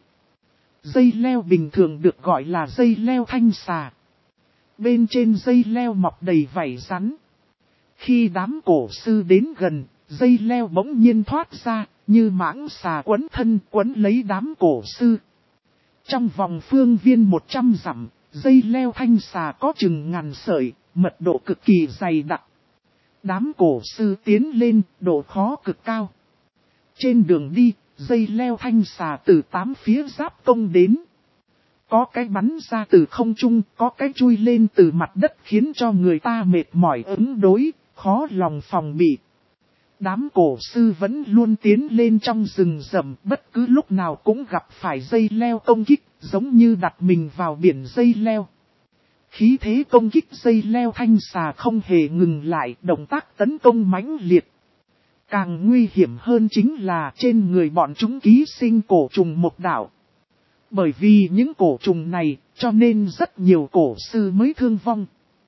Dây leo bình thường được gọi là dây leo thanh xà. Bên trên dây leo mọc đầy vảy rắn. Khi đám cổ sư đến gần, dây leo bỗng nhiên thoát ra, như mãng xà quấn thân quấn lấy đám cổ sư. Trong vòng phương viên một trăm dặm, dây leo thanh xà có chừng ngàn sợi, mật độ cực kỳ dày đặc. Đám cổ sư tiến lên, độ khó cực cao. Trên đường đi, dây leo thanh xà từ tám phía giáp công đến. Có cái bắn ra từ không trung, có cái chui lên từ mặt đất khiến cho người ta mệt mỏi ứng đối, khó lòng phòng bị. Đám cổ sư vẫn luôn tiến lên trong rừng rậm, bất cứ lúc nào cũng gặp phải dây leo công kích, giống như đặt mình vào biển dây leo. Khí thế công kích dây leo thanh xà không hề ngừng lại, động tác tấn công mãnh liệt. Càng nguy hiểm hơn chính là trên người bọn chúng ký sinh cổ trùng một đạo. Bởi vì những cổ trùng này, cho nên rất nhiều cổ sư mới thương vong.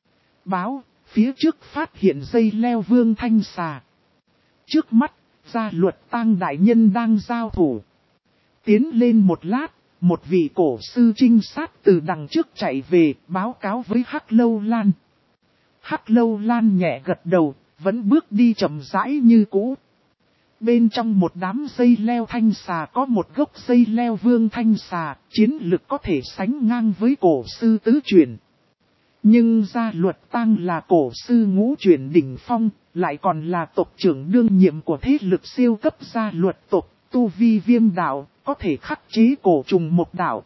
Báo, phía trước phát hiện dây leo vương thanh xà. Trước mắt, gia luật tang đại nhân đang giao thủ. Tiến lên một lát, một vị cổ sư trinh sát từ đằng trước chạy về, báo cáo với Hắc Lâu Lan. Hắc Lâu Lan nhẹ gật đầu, vẫn bước đi chậm rãi như cũ. Bên trong một đám dây leo thanh xà có một gốc dây leo vương thanh xà, chiến lực có thể sánh ngang với cổ sư tứ chuyển. Nhưng gia luật tang là cổ sư ngũ chuyển đỉnh phong, lại còn là tộc trưởng đương nhiệm của thế lực siêu cấp gia luật tộc, tu vi viêm đạo, có thể khắc chế cổ trùng một đạo.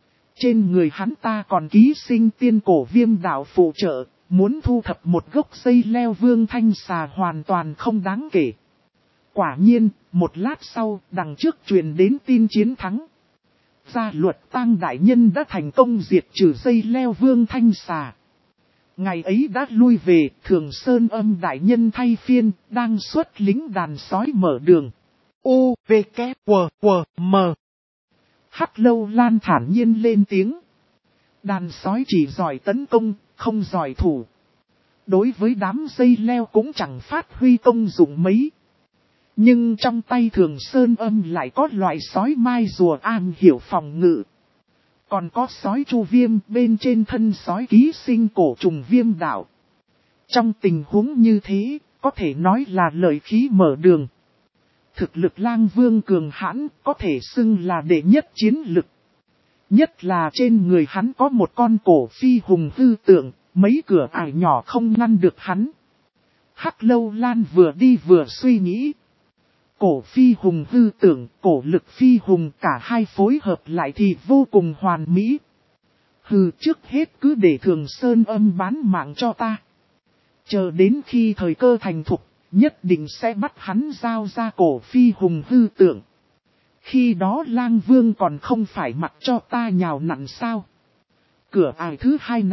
Trên người hắn ta còn ký sinh tiên cổ viêm đạo phụ trợ, muốn thu thập một gốc dây leo vương thanh xà hoàn toàn không đáng kể. Quả nhiên, một lát sau, đằng trước truyền đến tin chiến thắng. Gia luật tang đại nhân đã thành công diệt trừ dây leo vương thanh xà. Ngày ấy đã lui về, Thường Sơn Âm đại nhân thay phiên, đang xuất lính đàn sói mở đường. U, V, K, W, W, M. Hắc Lâu Lan thản nhiên lên tiếng. Đàn sói chỉ giỏi tấn công, không giỏi thủ. Đối với đám dây leo cũng chẳng phát huy công dụng mấy. Nhưng trong tay Thường Sơn Âm lại có loại sói mai rùa am hiểu phòng ngự. Còn có sói chu viêm bên trên thân sói ký sinh cổ trùng viêm đạo. Trong tình huống như thế, có thể nói là lợi khí mở đường. Thực lực Lang Vương cường hãn có thể xưng là đệ nhất chiến lực. Nhất là trên người hắn có một con cổ phi hùng hư tượng, mấy cửa ải nhỏ không ngăn được hắn. Hắc Lâu Lan vừa đi vừa suy nghĩ. Cổ phi hùng hư tưởng, cổ lực phi hùng cả hai phối hợp lại thì vô cùng hoàn mỹ. Hừ, trước hết cứ để Thường Sơn Âm bán mạng cho ta. Chờ đến khi thời cơ thành thục, nhất định sẽ bắt hắn giao ra cổ phi hùng hư tưởng. Khi đó Lang Vương còn không phải mặc cho ta nhào nặn sao. Cửa ải thứ hai này,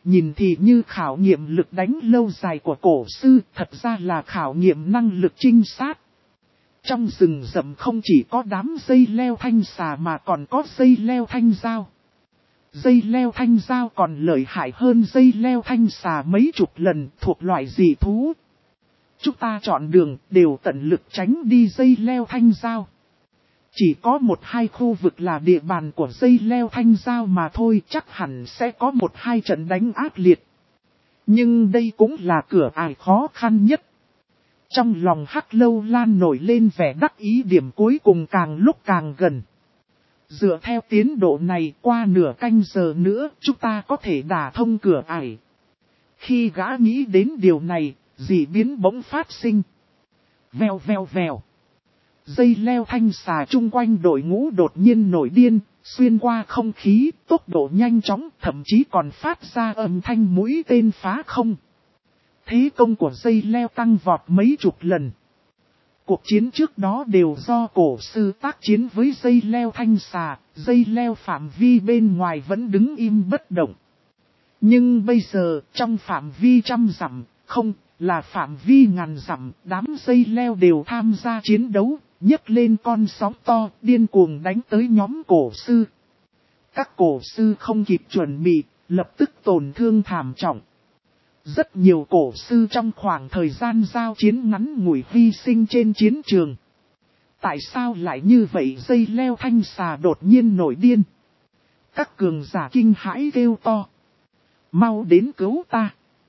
nhìn thì như khảo nghiệm lực đánh lâu dài của cổ sư, thật ra là khảo nghiệm năng lực trinh sát. Trong rừng rậm không chỉ có đám dây leo thanh xà mà còn có dây leo thanh dao. Dây leo thanh dao còn lợi hại hơn dây leo thanh xà mấy chục lần, thuộc loại dị thú. Chúng ta chọn đường đều tận lực tránh đi dây leo thanh dao. Chỉ có một hai khu vực là địa bàn của dây leo thanh dao mà thôi, chắc hẳn sẽ có một hai trận đánh ác liệt. Nhưng đây cũng là cửa ải khó khăn nhất. Trong lòng Hắc Lâu Lan nổi lên vẻ đắc ý, điểm cuối cùng càng lúc càng gần. Dựa theo tiến độ này, qua nửa canh giờ nữa chúng ta có thể đả thông cửa ải. Khi gã nghĩ đến điều này, dị biến bỗng phát sinh. Vèo vèo vèo. Dây leo thanh xà chung quanh đội ngũ đột nhiên nổi điên, xuyên qua không khí, tốc độ nhanh chóng, thậm chí còn phát ra âm thanh mũi tên phá không. Thế công của dây leo tăng vọt mấy chục lần. Cuộc chiến trước đó đều do cổ sư tác chiến với dây leo thanh xà, dây leo phạm vi bên ngoài vẫn đứng im bất động. Nhưng bây giờ, trong phạm vi trăm dặm, không, là phạm vi ngàn dặm, đám dây leo đều tham gia chiến đấu, nhấc lên con sóng to, điên cuồng đánh tới nhóm cổ sư. Các cổ sư không kịp chuẩn bị, lập tức tổn thương thảm trọng. Rất nhiều cổ sư trong khoảng thời gian giao chiến ngắn ngủi hy sinh trên chiến trường. Tại sao lại như vậy? Dây leo thanh xà đột nhiên nổi điên. Các cường giả kinh hãi kêu to. Mau đến cứu ta.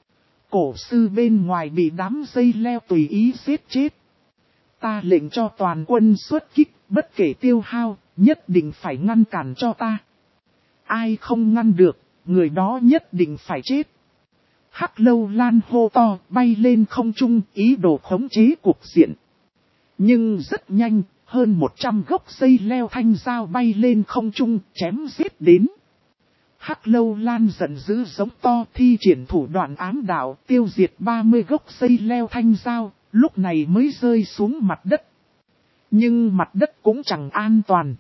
Cổ sư bên ngoài bị đám dây leo tùy ý giết chết. Ta lệnh cho toàn quân xuất kích, bất kể tiêu hao, nhất định phải ngăn cản cho ta. Ai không ngăn được, người đó nhất định phải chết. Hắc Lâu Lan hô to, bay lên không trung, ý đồ khống chế cuộc diện. Nhưng rất nhanh, hơn một trăm gốc dây leo thanh dao bay lên không trung, chém giết đến. Hắc Lâu Lan giận dữ giống to, thi triển thủ đoạn ám đạo, tiêu diệt ba mươi gốc dây leo thanh dao, lúc này mới rơi xuống mặt đất. Nhưng mặt đất cũng chẳng an toàn.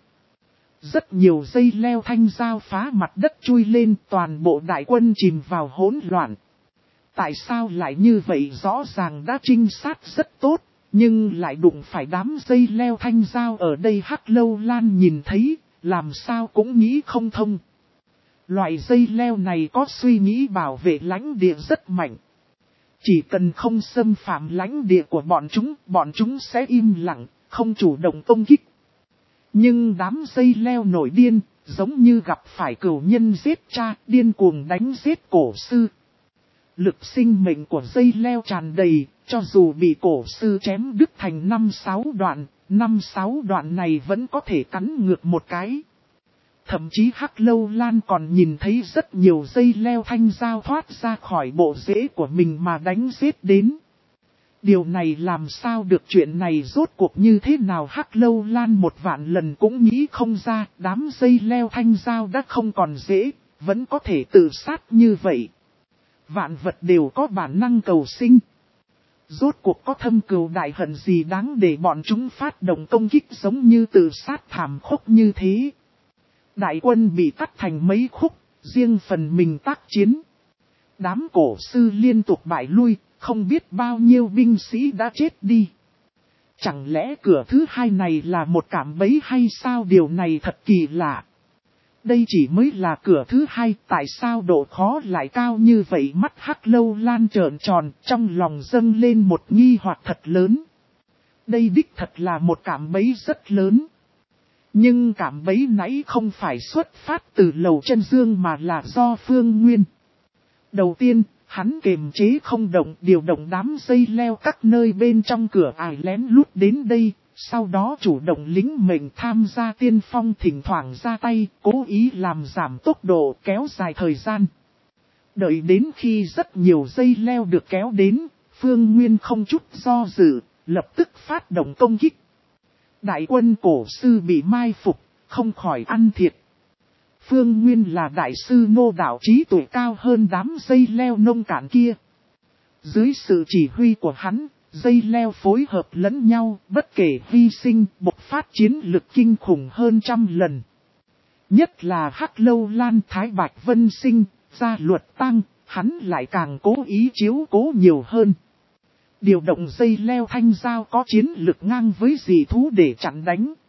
Rất nhiều dây leo thanh dao phá mặt đất chui lên, toàn bộ đại quân chìm vào hỗn loạn. Tại sao lại như vậy? Rõ ràng đã trinh sát rất tốt, nhưng lại đụng phải đám dây leo thanh dao ở đây. Hắc Lâu Lan nhìn thấy, làm sao cũng nghĩ không thông. Loại dây leo này có suy nghĩ bảo vệ lãnh địa rất mạnh. Chỉ cần không xâm phạm lãnh địa của bọn chúng, bọn chúng sẽ im lặng, không chủ động công kích. Nhưng đám dây leo nổi điên, giống như gặp phải cửu nhân giết cha, điên cuồng đánh giết cổ sư. Lực sinh mệnh của dây leo tràn đầy, cho dù bị cổ sư chém đứt thành năm sáu đoạn, năm sáu đoạn này vẫn có thể cắn ngược một cái. Thậm chí Hắc Lâu Lan còn nhìn thấy rất nhiều dây leo thanh dao thoát ra khỏi bộ rễ của mình mà đánh giết đến. Điều này làm sao được? Chuyện này rốt cuộc như thế nào? Hắc Lâu Lan một vạn lần cũng nghĩ không ra, đám dây leo thanh dao đã không còn rễ, vẫn có thể tự sát như vậy. Vạn vật đều có bản năng cầu sinh. Rốt cuộc có thâm cừu đại hận gì đáng để bọn chúng phát động công kích giống như tự sát thảm khốc như thế. Đại quân bị cắt thành mấy khúc, riêng phần mình tác chiến. Đám cổ sư liên tục bại lui, không biết bao nhiêu binh sĩ đã chết đi. Chẳng lẽ cửa thứ hai này là một cạm bẫy hay sao? Điều này thật kỳ lạ. Đây chỉ mới là cửa thứ hai, tại sao độ khó lại cao như vậy? Mắt Hắc Lâu Lan trợn tròn, trong lòng dâng lên một nghi hoặc thật lớn. Đây đích thật là một cạm bẫy rất lớn. Nhưng cạm bẫy nãy không phải xuất phát từ Lầu Chân Dương mà là do Phương Nguyên. Đầu tiên, hắn kiềm chế không động, điều động đám dây leo các nơi bên trong cửa ải lén lút đến đây. Sau đó chủ động lính mệnh tham gia tiên phong, thỉnh thoảng ra tay, cố ý làm giảm tốc độ, kéo dài thời gian. Đợi đến khi rất nhiều dây leo được kéo đến, Phương Nguyên không chút do dự, lập tức phát động công kích. Đại quân cổ sư bị mai phục, không khỏi ăn thiệt. Phương Nguyên là đại sư nô đạo trí tuổi cao hơn đám dây leo nông cạn kia. Dưới sự chỉ huy của hắn, dây leo phối hợp lẫn nhau, bất kể hy sinh, bộc phát chiến lực kinh khủng hơn trăm lần. Nhất là Hắc Lâu Lan, Thái Bạch Vân Sinh, Gia Luật Tăng, hắn lại càng cố ý chiếu cố nhiều hơn. Điều động dây leo thanh dao có chiến lực ngang với dị thú để chặn đánh.